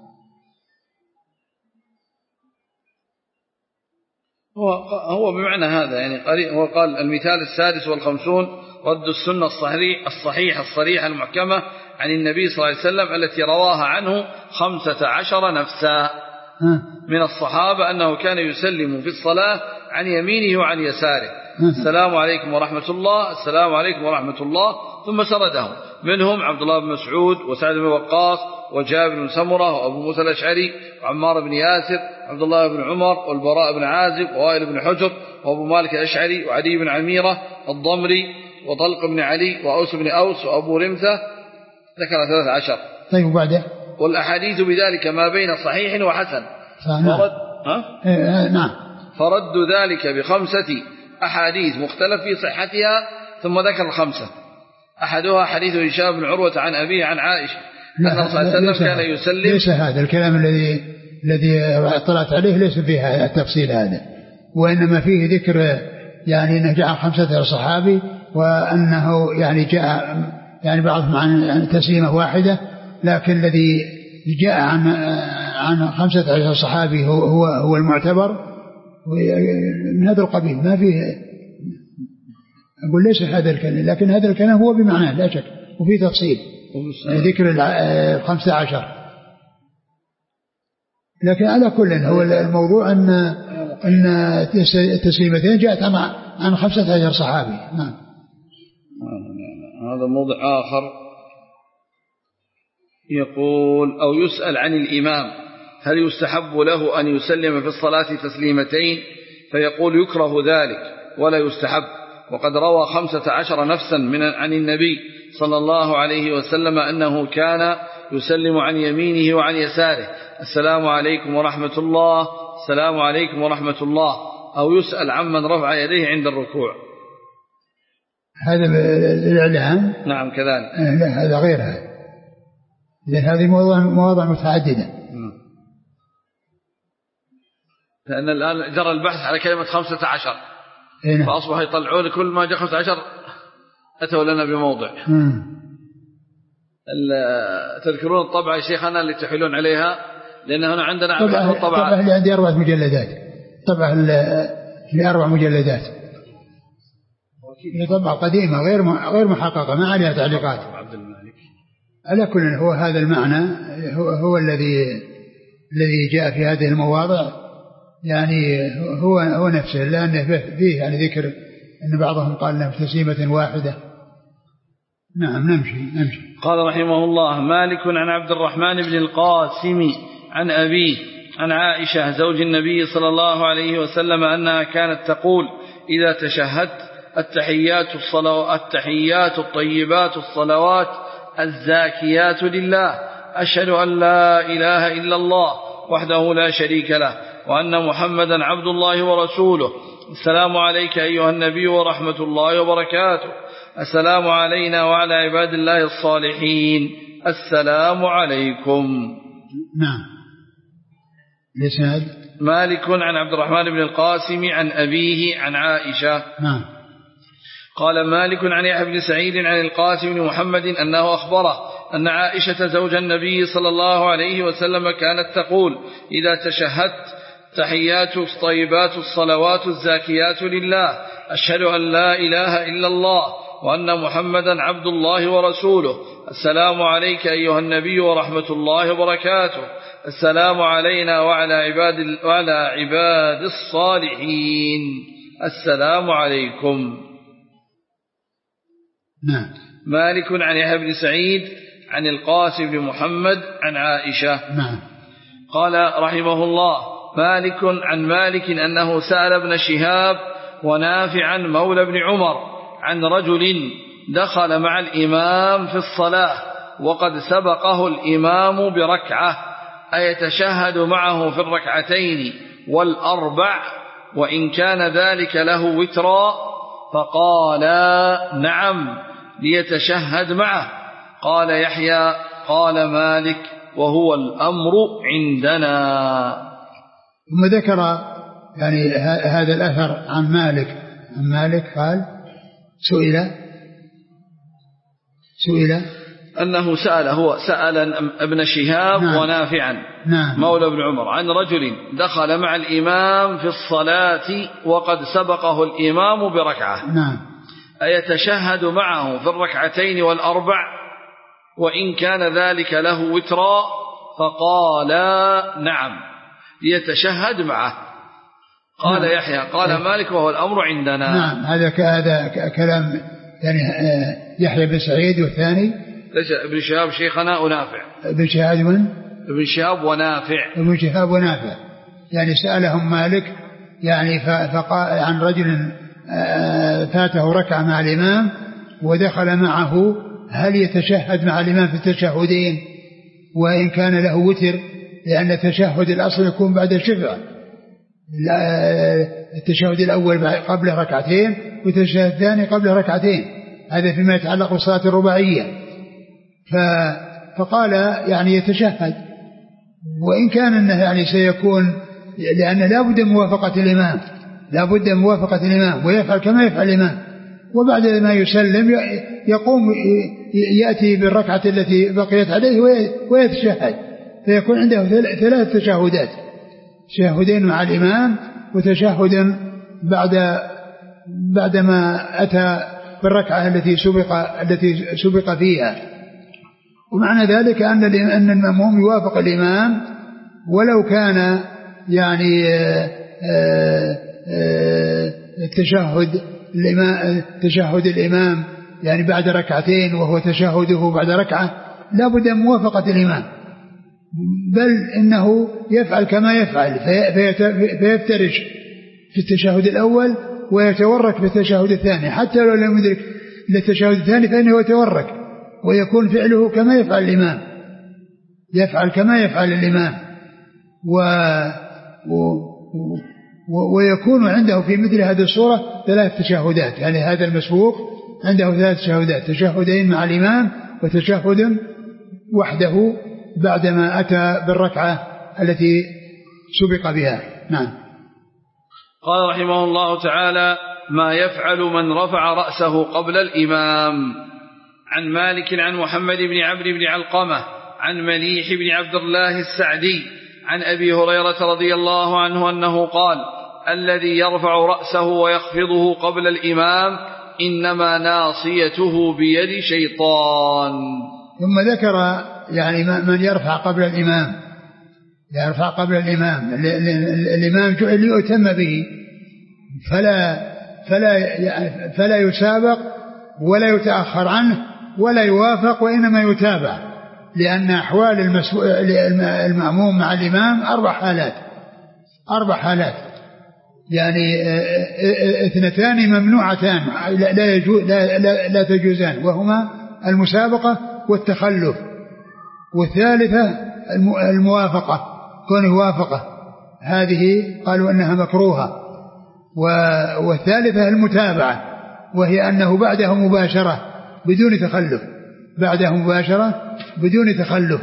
Speaker 1: هو هو بمعنى هذا يعني هو قال المثال السادس والخمسون رد السنة الصحيح الصحيح الصريح المحكمة عن النبي صلى الله عليه وسلم التي رواها عنه خمسة عشر نفسا من الصحابة أنه كان يسلم في الصلاة عن يمينه وعن يساره السلام عليكم ورحمة الله السلام عليكم ورحمة الله ثم سردهم منهم عبد الله بن مسعود وسعد بن وقاص وجابر بن سمرة وأبو موسى الأشعري وعمار بن ياسر عبد الله بن عمر والبراء بن عازب ووائل بن حجر وأبو مالك الأشعري وعدي بن عميرة الضمري وطلق بن علي وأوس بن أوس وأبو رمثة ذكر ثلاث عشر.
Speaker 2: طيب وبعده
Speaker 1: والأحاديث بذلك ما بين صحيح وحسن
Speaker 2: فرد
Speaker 1: ها؟
Speaker 2: إيه نعم
Speaker 1: فرد ذلك بخمسة أحاديث مختلف في صحتها ثم ذكر الخمسة. أحدها حديث هشام بن عروة عن أبيه عن عائشة أن الرسول صلى الله عليه وسلم كان يسلم.
Speaker 2: ليس هذا الكلام الذي الذي اطلعت عليه ليس فيه التفصيل هذا وإنما فيه ذكر يعني أنه جاء خمسة صحابي وأنه يعني جاء يعني بعضهم عن تسليمة واحدة لكن الذي جاء عن عن خمسة عشر صحابي هو هو هو المعتبر من هذا القبيل. ما فيه أقول ليس هذا الكلام لكن هذا الكلام هو بمعناه لا شك وفي تفصيل ذكر الخمسة عشر. لكن على كل هو الموضوع أن أن التسليمتين جاءت عن خمسة عشر صحابي. نعم
Speaker 1: هذا موضع آخر. يقول أو يسأل عن الإمام هل يستحب له أن يسلم في الصلاة تسليمتين فيقول يكره ذلك ولا يستحب وقد روى خمسة عشر نفسا من عن النبي صلى الله عليه وسلم أنه كان يسلم عن يمينه وعن يساره السلام عليكم ورحمة الله السلام عليكم ورحمة الله. أو يسأل عمن رفع يديه عند الركوع.
Speaker 2: هذا الإعلام
Speaker 1: نعم كذلك.
Speaker 2: لا هذا غير هذا لأن هذه مواضع مواضع متعددة.
Speaker 1: لأن الآن جرى البحث على كلمة خمسة عشر
Speaker 2: إيه؟
Speaker 1: فأصبح يطلعون كل ما جاء خمسة عشر أتوا لنا بموضع. تذكرون الطبعة يا شيخنا اللي تحيلون عليها؟ لأن هنا عندنا
Speaker 2: طبعة الطبعة اللي عندي أربع مجلدات، طبعة اللي أربع مجلدات، هي طبعة قديمة غير غير محققة ما عليها تعليقات. على كل هو هذا المعنى هو, هو الذي الذي جاء في هذه المواضع، يعني هو هو نفسه، لأن فيه يعني ذكر أن بعضهم قال لهم تسليمة واحدة. نعم نمشي نمشي.
Speaker 1: قال رحمه الله: مالك عن عبد الرحمن بن القاسم عن أبيه عن عائشة زوج النبي صلى الله عليه وسلم أنها كانت تقول إذا تشهدت: التحيات الصلوات التحيات الطيبات الصلوات الزاكيات لله، أشهد أن لا إله إلا الله وحده لا شريك له وأن محمدا عبد الله ورسوله، السلام عليك أيها النبي ورحمة الله وبركاته، السلام علينا وعلى عباد الله الصالحين، السلام عليكم.
Speaker 2: نعم. لسند
Speaker 1: مالك عن عبد الرحمن بن القاسم عن أبيه عن عائشة.
Speaker 2: نعم.
Speaker 1: قال مالك عن يحيى بن سعيد عن القاسم بن محمد أنه أخبره أن عائشة زوج النبي صلى الله عليه وسلم كانت تقول إذا تشهدت: تحيات الطيبات الصلوات الزاكيات لله، أشهد أن لا إله إلا الله وأن محمدا عبد الله ورسوله، السلام عليك أيها النبي ورحمة الله وبركاته، السلام علينا وعلى عباد, وعلى عباد الصالحين، السلام عليكم.
Speaker 2: نعم.
Speaker 1: مالك عن يحيى بن سعيد عن القاسم بن محمد عن عائشة.
Speaker 2: نعم.
Speaker 1: قال رحمه الله: مالك عن مالك أنه سأل ابن شهاب ونافعا مولى بن عمر عن رجل دخل مع الإمام في الصلاة وقد سبقه الإمام بركعة، أيتشهد معه في الركعتين والأربع وإن كان ذلك له وترا؟ فقال: نعم، ليتشهد معه. قال يحيى: قال مالك: وهو الأمر عندنا.
Speaker 2: ثم ذكر يعني هذا الأثر عن مالك عن مالك قال: سئل سئل
Speaker 1: أنه سأل هو سأل ابن شهاب
Speaker 2: نعم.
Speaker 1: ونافعا
Speaker 2: نعم.
Speaker 1: مولى بن عمر عن رجل دخل مع الإمام في الصلاة وقد سبقه الإمام بركعة،
Speaker 2: نعم،
Speaker 1: أيتشهد معه في الركعتين والأربع وإن كان ذلك له وترا؟ فقال: نعم، ليتشهد معه. قال نعم. يحيى: قال نعم. مالك: وهو الأمر عندنا.
Speaker 2: نعم. هذا هذا كلام يعني يحيى بن سعيد، والثاني
Speaker 1: ابن شهاب شيخنا ونافع.
Speaker 2: ابن شهاب من؟
Speaker 1: ابن شهاب ونافع.
Speaker 2: ابن شهاب ونافع يعني سألهم مالك يعني فقال عن رجل فاته ركعة مع الإمام ودخل معه، هل يتشهد مع الإمام في التشهدين وإن كان له وتر؟ لأن التشهد الأصل يكون بعد الشفع، التشهد الأول قبل ركعتين والتشهد الثاني قبل ركعتين، هذا فيما يتعلق بالصلاة الرباعية. فقال يعني يتشهد وإن كان أنه يعني سيكون، لأن لا بد من موافقة الإمام، لا بد من موافقة الإمام ويفعل كما يفعل الإمام، وبعد ما يسلم يقوم يأتي بالركعة التي بقيت عليه ويتشهد، فيكون عنده ثلاث تشهدات: تشهدين مع الإمام وتشهد بعد بعدما أتى بالركعة التي سبق التي سبق فيها. ومعنى ذلك أن أن المأموم يوافق الإمام ولو كان يعني التشهد الإمام تشهد الإمام يعني بعد ركعتين وهو تشهده بعد ركعة، لا بد من موافقة الإمام، بل إنه يفعل كما يفعل فيفترش في التشهد الأول ويتورك في التشهد الثاني، حتى لو لم يدرك التشهد الثاني فإنه يتورك ويكون فعله كما يفعل الإمام، يفعل كما يفعل الإمام و... و... و... ويكون عنده في مثل هذه الصورة ثلاث تشهدات، يعني هذا المسبوق عنده ثلاث تشهدات: تشهدين مع الإمام وتشهد وحده بعدما أتى بالركعة التي سبق بها. نعم.
Speaker 1: قال رحمه الله تعالى: ما يفعل من رفع رأسه قبل الإمام. عن مالك عن محمد بن عمرو بن علقمة عن مليح بن عبد الله السعدي عن أبي هريرة رضي الله عنه أنه قال: الذي يرفع رأسه ويخفضه قبل الإمام إنما ناصيته بيد شيطان.
Speaker 2: ثم ذكر يعني من يرفع قبل الإمام، يرفع قبل الإمام. الإمام جعل ليؤتم به، فلا فلا فلا يسابق ولا يتأخر عنه ولا يوافق، وإنما يتابع، لأن أحوال المأموم مع الإمام أربع حالات أربع حالات يعني اثنتان ممنوعتان لا, يجوز لا, لا, لا تجوزان، وهما المسابقة والتخلف، والثالثة الموافقة، كون يوافقه هذه قالوا أنها مكروهة، والثالثة المتابعة، وهي أنه بعده مباشرة بدون تخلف، بعده مباشرة بدون تخلف.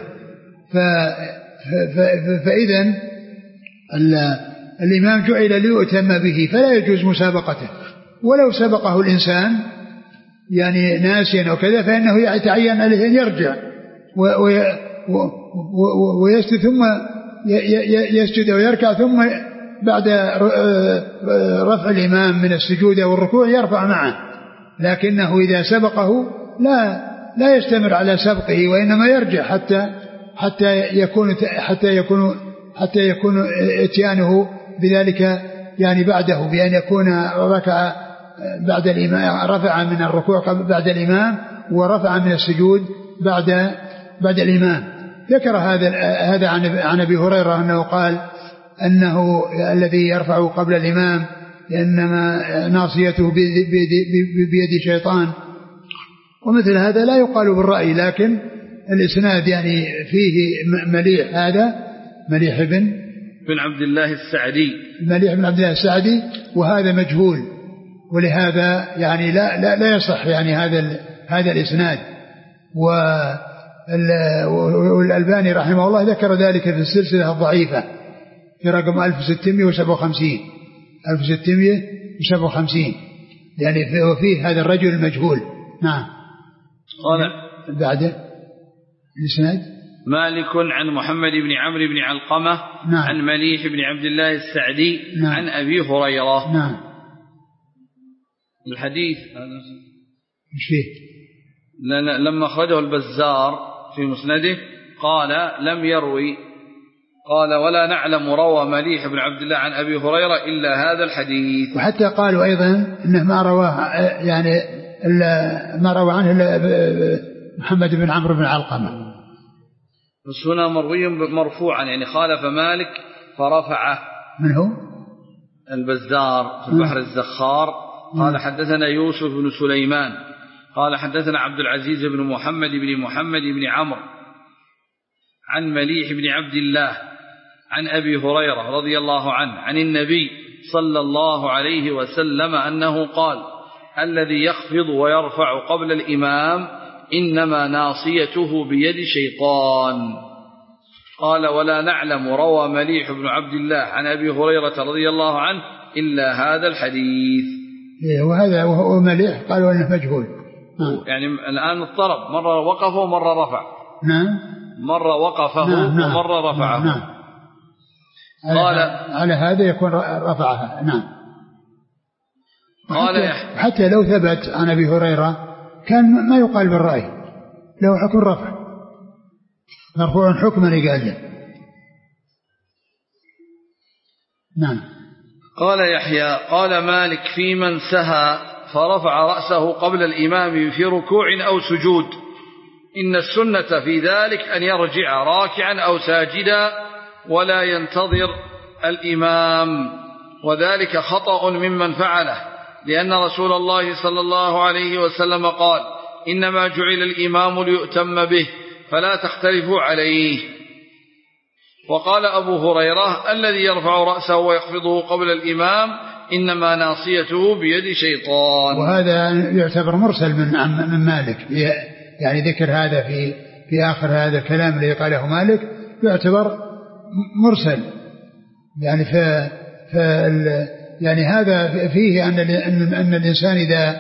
Speaker 2: فإذن الإمام جعل ليؤتم به، فلا يجوز مسابقته، ولو سبقه الإنسان يعني ناسيا وكذا فإنه يتعين عليه أن يرجع ويسجد ثم يسجد ويركع، ثم بعد رفع الإمام من السجود والركوع يرفع معه، لكنه إذا سبقه لا لا يستمر على سبقه، وإنما يرجع حتى حتى يكون حتى يكون حتى يكون اتيانه بذلك يعني بعده، بأن يكون ركع بعد الإمام، رفع من الركوع بعد الإمام ورفع من السجود بعد بعد الإمام. ذكر هذا هذا عن أبي هريرة أنه قال أنه الذي يرفع قبل الإمام إنما ناصيته بيد شيطان، ومثل هذا لا يقال بالرأي، لكن الإسناد يعني فيه مليح، هذا مليح بن
Speaker 1: بن عبد الله السعدي،
Speaker 2: مليح بن عبد الله السعدي، وهذا مجهول، ولهذا يعني لا لا, لا يصح يعني هذا هذا الإسناد. والألباني رحمه الله ذكر ذلك في السلسلة الضعيفة في رقم ألف وستمائة وسبعة وخمسين ألف وستمائة وسبعة وخمسين، يعني فيه هذا الرجل المجهول. نعم.
Speaker 1: قال
Speaker 2: بعده الإسناد:
Speaker 1: مالك عن محمد بن عمرو بن علقمة
Speaker 2: نعم.
Speaker 1: عن مليح بن عبد الله السعدي
Speaker 2: نعم.
Speaker 1: عن أبي هريرة.
Speaker 2: نعم.
Speaker 1: الحديث
Speaker 2: مش فيه
Speaker 1: لما أخرجه البزار في مسنده قال لم يروي، قال ولا نعلم روى مليح بن عبد الله عن أبي هريرة إلا هذا الحديث.
Speaker 2: وحتى قالوا أيضا إنه ما رواه يعني ما روى عنه إلا محمد بن عمرو بن علقمة،
Speaker 1: بس هنا مروي مرفوعا، يعني خالف مالك فرفعه.
Speaker 2: من هو؟
Speaker 1: البزار في البحر الزخار قال حدثنا يوسف بن سليمان قال حدثنا عبد العزيز بن محمد بن محمد بن عمرو عن مليح بن عبد الله عن أبي هريرة رضي الله عنه عن النبي صلى الله عليه وسلم أنه قال: الذي يخفض ويرفع قبل الإمام إنما ناصيته بيد شيطان. قال ولا نعلم روى مليح بن عبد الله عن أبي هريرة رضي الله عنه إلا هذا الحديث.
Speaker 2: وهذا وهو مليح قالوا أنه مجهول.
Speaker 1: يعني الآن اضطرب، مرة وقفه ومرة رفع.
Speaker 2: نعم.
Speaker 1: مرة وقفه
Speaker 2: نعم. نعم.
Speaker 1: ومرة رفعه.
Speaker 2: نعم.
Speaker 1: قال
Speaker 2: على هذا يكون رفعها. نعم.
Speaker 1: قال
Speaker 2: حتى, حتى لو ثبت عن أبي هريرة كان ما يقال بالرأي، لو حكم رفع مرفوع حكما لقال. نعم.
Speaker 1: قال يحيى قال مالك في من سهى فرفع رأسه قبل الإمام في ركوع أو سجود إن السنة في ذلك أن يرجع راكعا أو ساجدا ولا ينتظر الإمام، وذلك خطأ ممن فعله، لأن رسول الله صلى الله عليه وسلم قال: إنما جعل الإمام ليؤتم به فلا تختلفوا عليه. وقال أبو هريرة: الذي يرفع رأسه ويخفضه قبل الإمام إنما ناصيته بيد شيطان.
Speaker 2: وهذا يعتبر مرسل من من مالك، يعني ذكر هذا في في آخر هذا الكلام الذي قاله مالك يعتبر مرسل، يعني ف يعني هذا فيه أن أن الإنسان إذا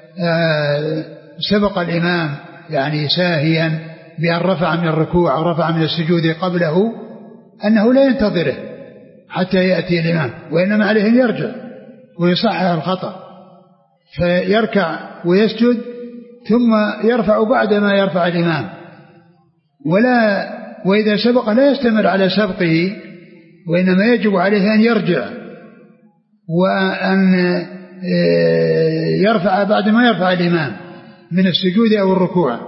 Speaker 2: سبق الإمام يعني ساهيا بأن رفع من الركوع أو رفع من السجود قبله أنه لا ينتظره حتى يأتي الإمام، وإنما عليه أن يرجع ويصحح الخطأ، فيركع ويسجد ثم يرفع بعدما يرفع الإمام، ولا وإذا سبق لا يستمر على سبقه، وإنما يجب عليه أن يرجع وأن يرفع بعدما يرفع الإمام من السجود أو الركوع.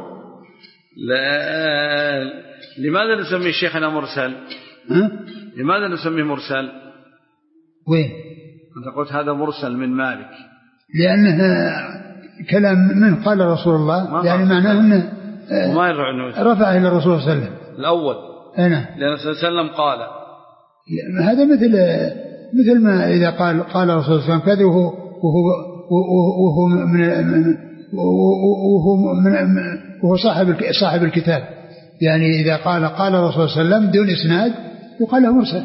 Speaker 1: لا، لماذا نسميه شيخنا مرسل؟
Speaker 2: ها؟
Speaker 1: لماذا نسميه مرسل؟
Speaker 2: وين؟
Speaker 1: أنت قلت هذا مرسل من مالك.
Speaker 2: لأنه كلام من قال رسول الله، يعني معناه أنه
Speaker 1: وما يرفع
Speaker 2: رفع إلى الرسول صلى الله عليه وسلم
Speaker 1: الأول.
Speaker 2: أنا
Speaker 1: لأن صلى الله عليه وسلم قال
Speaker 2: هذا مثل مثل ما إذا قال قال الرسول صلى الله عليه وسلم كذا وهو وهو من وهو من وهو صاحب صاحب الكتاب، يعني إذا قال قال الرسول صلى الله عليه وسلم دون إسناد يقال له مرسل،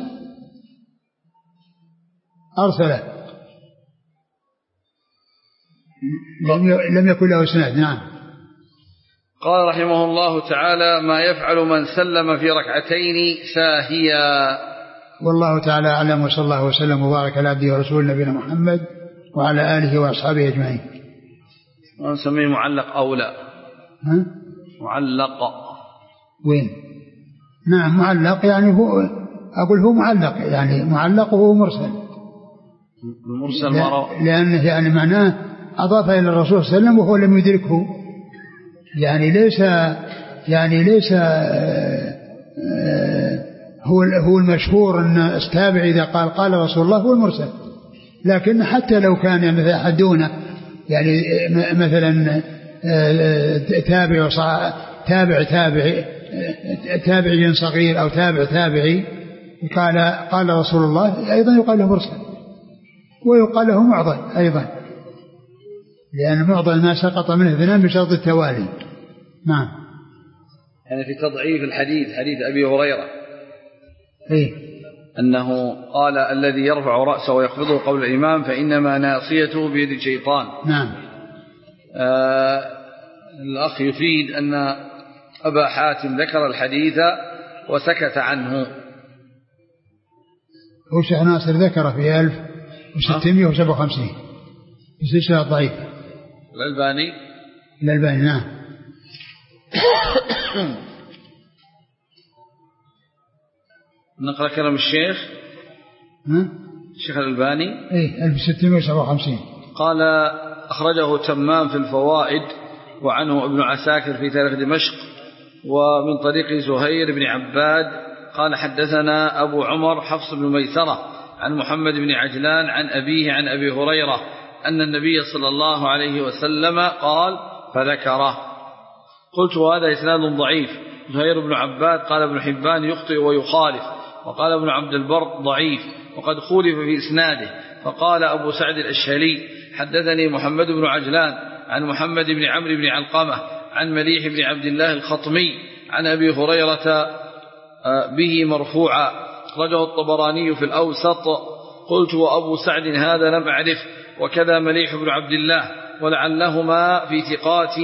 Speaker 2: أرسله لم يكن له إسناد. نعم.
Speaker 1: قال رحمه الله تعالى: ما يفعل من سلم في ركعتين ساهيا.
Speaker 2: والله تعالى أعلم، وصلى الله وسلم وبارك على عبده ورسوله نبينا محمد وعلى آله وأصحابه أجمعين.
Speaker 1: ونسميه معلق أو لا؟
Speaker 2: ها؟
Speaker 1: معلق
Speaker 2: وين؟ نعم معلق، يعني هو أقول هو معلق، يعني معلق وهو مرسل.
Speaker 1: المرسل مرة
Speaker 2: لأنه يعني معناه أضاف إلى الرسول صلى الله عليه وسلم وهو لم يدركه، يعني ليس يعني ليس هو هو المشهور أن التابع إذا قال قال رسول الله هو المرسل، لكن حتى لو كان يعني مثلا حدونه يعني مثلا تابع تابع تابعي تابعي صغير أو تابع تابعي قال قال رسول الله أيضا يقال له مرسل، ويقال له معضل أيضا، لأن معضل ما سقط منه اثنان بشرط التوالي. نعم.
Speaker 1: يعني في تضعيف الحديث حديث أبي هريرة
Speaker 2: إيه؟
Speaker 1: أنه قال: الذي يرفع رأسه ويخفضه قبل الإمام فإنما ناصيته بيد الشيطان.
Speaker 2: نعم.
Speaker 1: آه الأخ يفيد أن أبا حاتم ذكر الحديث وسكت عنه.
Speaker 2: هو شيخ ناصر ذكر في ألف وستمائة وسبعة وخمسين في سلسلة ضعيف.
Speaker 1: الألباني
Speaker 2: الألباني نعم.
Speaker 1: نقرأ كلام الشيخ
Speaker 2: ها؟
Speaker 1: الشيخ الألباني
Speaker 2: إيه ألف وستمائة وسبعة وخمسين.
Speaker 1: قال: أخرجه تمام في الفوائد، وعنه ابن عساكر في تاريخ دمشق، ومن طريق زهير بن عباد قال: حدثنا أبو عمر حفص بن ميسرة عن محمد بن عجلان عن أبيه عن أبي هريرة أن النبي صلى الله عليه وسلم قال فذكره. قلت: وهذا إسناد ضعيف. زهير بن عباد قال ابن حبان يخطئ ويخالف، وقال ابن عبد البر ضعيف وقد خولف في إسناده. فقال أبو سعد الأشهلي: حدثني محمد بن عجلان عن محمد بن عمرو بن علقمة عن مليح بن عبد الله الخطمي عن أبي هريرة به مرفوعا، أخرجه الطبراني في الأوسط. قلت: وأبو سعد هذا لم أعرف، وكذا مليح بن عبد الله، ولعلهما في ثقات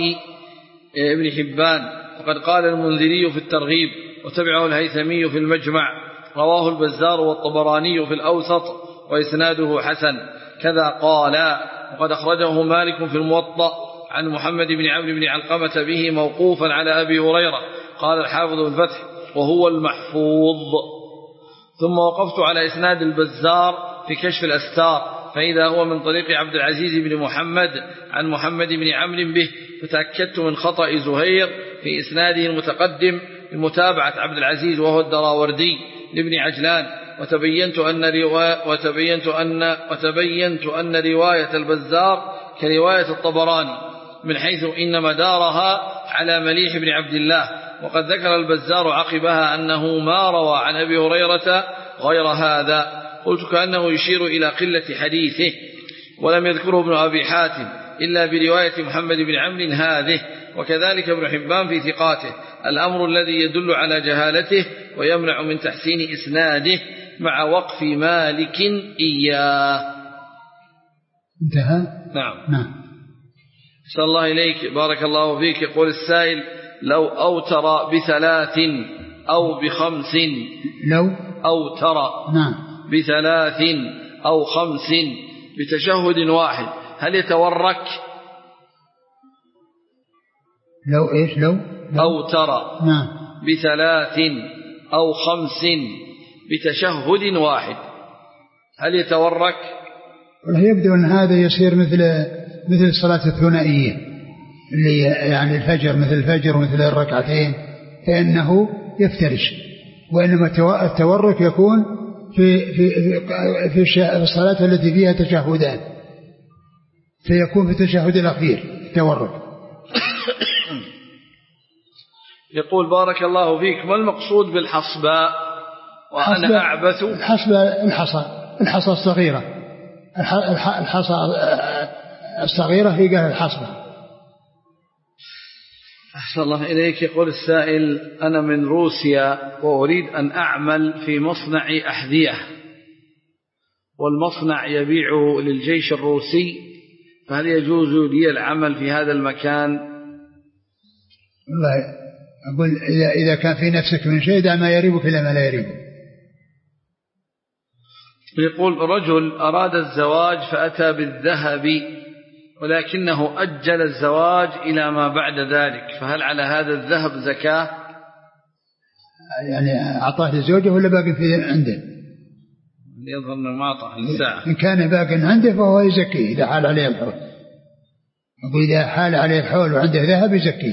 Speaker 1: ابن حبان. وقد قال المنذري في الترغيب، وتبعه الهيثمي في المجمع. رواه البزار والطبراني في الأوسط وإسناده حسن. كذا قال. وقد أخرجه مالك في الموطأ عن محمد بن عمرو بن علقمة به موقوفا على أبي هريرة. قال الحافظ الفتح: وهو المحفوظ. ثم وقفت على إسناد البزار في كشف الأستار، فإذا هو من طريق عبد العزيز بن محمد عن محمد بن عمرو به، فتأكدت من خطأ زهير في إسناده المتقدم بمتابعة عبد العزيز وهو الدراوردي لابن عجلان، وتبينت أن رواية وتبينت أن وتبينت أن رواية البزار كرواية الطبراني، من حيث إن مدارها على مليح بن عبد الله. وقد ذكر البزار عقبها أنه ما روى عن أبي هريرة غير هذا. قلت: كأنه يشير إلى قلة حديثه. ولم يذكره ابن أبي حاتم إلا برواية محمد بن عمرو هذه، وكذلك ابن حبان في ثقاته، الأمر الذي يدل على جهالته ويمنع من تحسين إسناده مع وقف مالك إياه.
Speaker 2: انتهى.
Speaker 1: نعم.
Speaker 2: نعم.
Speaker 1: أحسن الله إليك، بارك الله فيك. يقول السائل: لو أوتر بثلاث أو بخمس،
Speaker 2: لو
Speaker 1: أوتر
Speaker 2: نعم
Speaker 1: بثلاث أو خمس بتشهد واحد هل يتورك؟
Speaker 2: لو إيش لو, لو
Speaker 1: أوتر
Speaker 2: نعم
Speaker 1: بثلاث أو خمس بتشهد واحد هل يتورك؟
Speaker 2: والله يبدو أن هذا يصير مثل مثل الصلاة الثنائية اللي يعني الفجر، مثل الفجر ومثل الركعتين، فإنه يفترش. وإنما التورك يكون في في في الصلاة التي فيها تشهدان، فيكون في التشهد الأخير التورك.
Speaker 1: يقول: بارك الله فيك، ما المقصود بالحصباء وأنا أعبث؟
Speaker 2: الحصباء الحصى الحصى الصغيرة، الحصى الصغيرة هي قال الحصبة.
Speaker 1: أحسن الله إليك. يقول السائل: أنا من روسيا وأريد أن أعمل في مصنع أحذية، والمصنع يبيع للجيش الروسي، فهل يجوز لي العمل في هذا المكان؟
Speaker 2: والله أقول إذا, إذا كان في نفسك من شيء دع ما يريبك إلى ما لا يريبك.
Speaker 1: يقول: رجل أراد الزواج فأتى بالذهب ولكنه أجل الزواج إلى ما بعد ذلك، فهل على هذا الذهب زكاة؟
Speaker 2: يعني أعطاه لزوجه ولا باقي في عنده؟
Speaker 1: يظن ما أعطاه الساعة.
Speaker 2: إن كان باقي عنده فهو يزكيه إذا حال عليه الحول. أقول إذا حال عليه الحول وعنده ذهب يزكيه،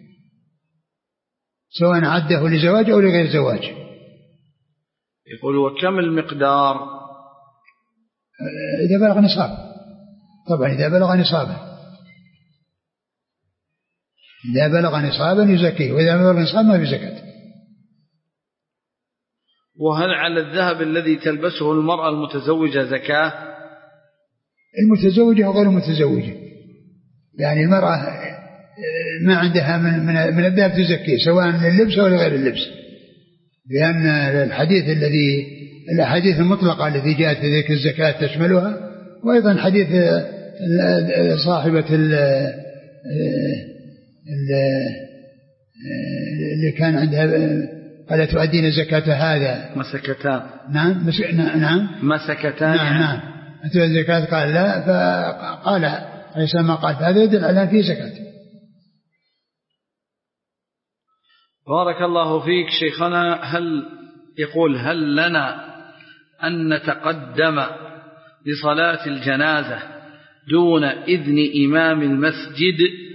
Speaker 2: سواء عده لزواج أو لغير زواج.
Speaker 1: يقول: وكم المقدار؟
Speaker 2: إذا بلغ نصاب، طبعا إذا بلغ نصابا، إذا بلغ نصابا يزكيه، وإذا بلغ نصابا ما في زكاة.
Speaker 1: وهل على الذهب الذي تلبسه المرأة المتزوجة زكاة؟
Speaker 2: المتزوجة وغير المتزوجة، يعني المرأة ما عندها من, من, من الذهب تزكيه سواء لللبس أو لغير اللبس، لأن الحديث الذي الأحاديث المطلقة التي جاءت في ذكر الزكاة تشملها، وأيضا حديث صاحبة اللي كان عندها قال تؤدين زكاة هذا
Speaker 1: مسكتان.
Speaker 2: نعم مس... نعم
Speaker 1: مسكتان.
Speaker 2: نعم نعم أتؤدين زكاة قال لا، فقال عليه السلام قال هذا يدل على فيه زكاة.
Speaker 1: بارك الله فيك شيخنا. هل يقول هل لنا أن نتقدم لصلاة الجنازة دون إذن إمام المسجد؟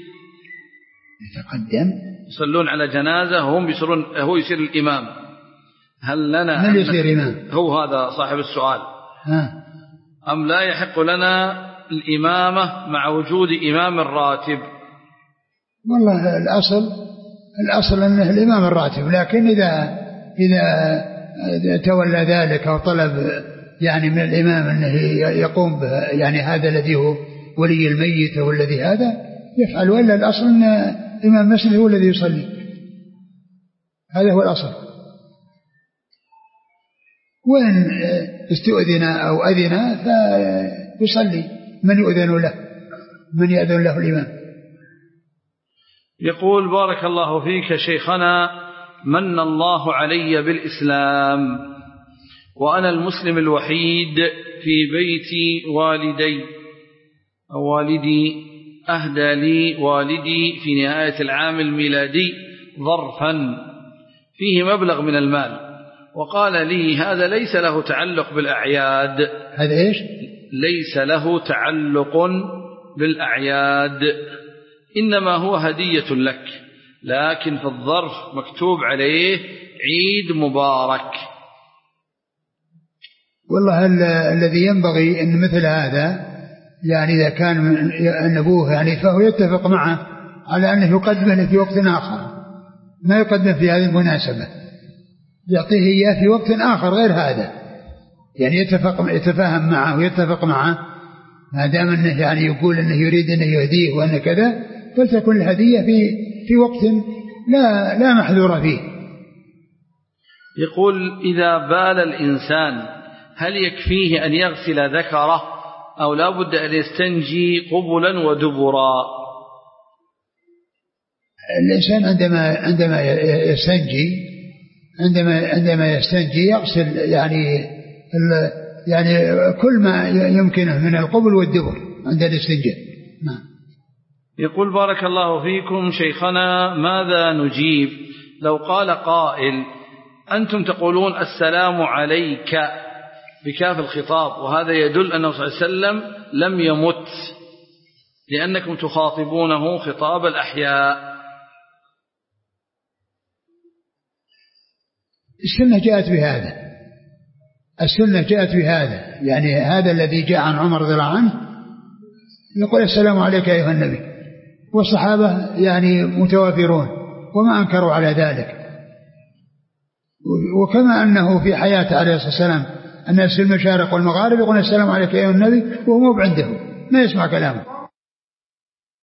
Speaker 2: يتقدم
Speaker 1: يصلون على جنازة وهم يصيرون هو يصير الإمام، هل لنا
Speaker 2: من يصير إمام؟
Speaker 1: هو هذا صاحب السؤال.
Speaker 2: ها.
Speaker 1: أم لا يحق لنا الإمامة مع وجود إمام الراتب؟
Speaker 2: والله الأصل الأصل أنه الإمام الراتب، لكن إذا إذا تولى ذلك أو طلب يعني من الإمام أنه يقوم به، يعني هذا الذي هو ولي الميت أو الذي هذا يفعل، وإلا الأصل أن إمام المسجد هو الذي يصلي، هذا هو الأصل. وإن استؤذن أو أذن فيصلي من يؤذن له، من يأذن له الإمام.
Speaker 1: يقول: بارك الله فيك شيخنا، من الله علي بالإسلام وأنا المسلم الوحيد في بيت والدي أو والدي، أهدى لي والدي في نهاية العام الميلادي ظرفا فيه مبلغ من المال، وقال لي هذا ليس له تعلق بالأعياد.
Speaker 2: هذا إيش؟
Speaker 1: ليس له تعلق بالأعياد، إنما هو هدية لك، لكن في الظرف مكتوب عليه عيد مبارك.
Speaker 2: والله الذي ينبغي أن مثل هذا يعني إذا كان من أبوه يعني فهو يتفق معه على أنه يقدمه في وقت آخر، ما يقدم في هذه المناسبة، يعطيه إياه في وقت آخر غير هذا، يعني يتفق يتفاهم معه ويتفق معه، ما دام أنه يعني يقول أنه يريد أنه يهديه وأن كذا، فلتكن الهدية في في وقت لا لا محذور فيه.
Speaker 1: يقول: إذا بال الإنسان هل يكفيه أن يغسل ذكره أو لا بد أن يستنجي قبلا ودبرا؟
Speaker 2: الإنسان عندما عندما يستنجي عندما عندما يستنجي يغسل يعني يعني كل ما يمكنه من القبل والدبر عند الاستنجاء. نعم.
Speaker 1: يقول بارك الله فيكم شيخنا، ماذا نجيب لو قال قائل أنتم تقولون السلام عليك بكاف الخطاب، وهذا يدل أنه صلى الله عليه وسلم لم يمت لأنكم تخاطبونه خطاب الأحياء؟
Speaker 2: السنة جاءت بهذا، السنة جاءت بهذا، يعني هذا الذي جاء عن عمر رضي الله عنه يقول السلام عليك أيها النبي، والصحابة يعني متوافرون وما أنكروا على ذلك. وكما أنه في حياته عليه الصلاة والسلام الناس في المشارق والمغارب يقول السلام عليك أيها النبي وهو مو عنده ما يسمع كلامه.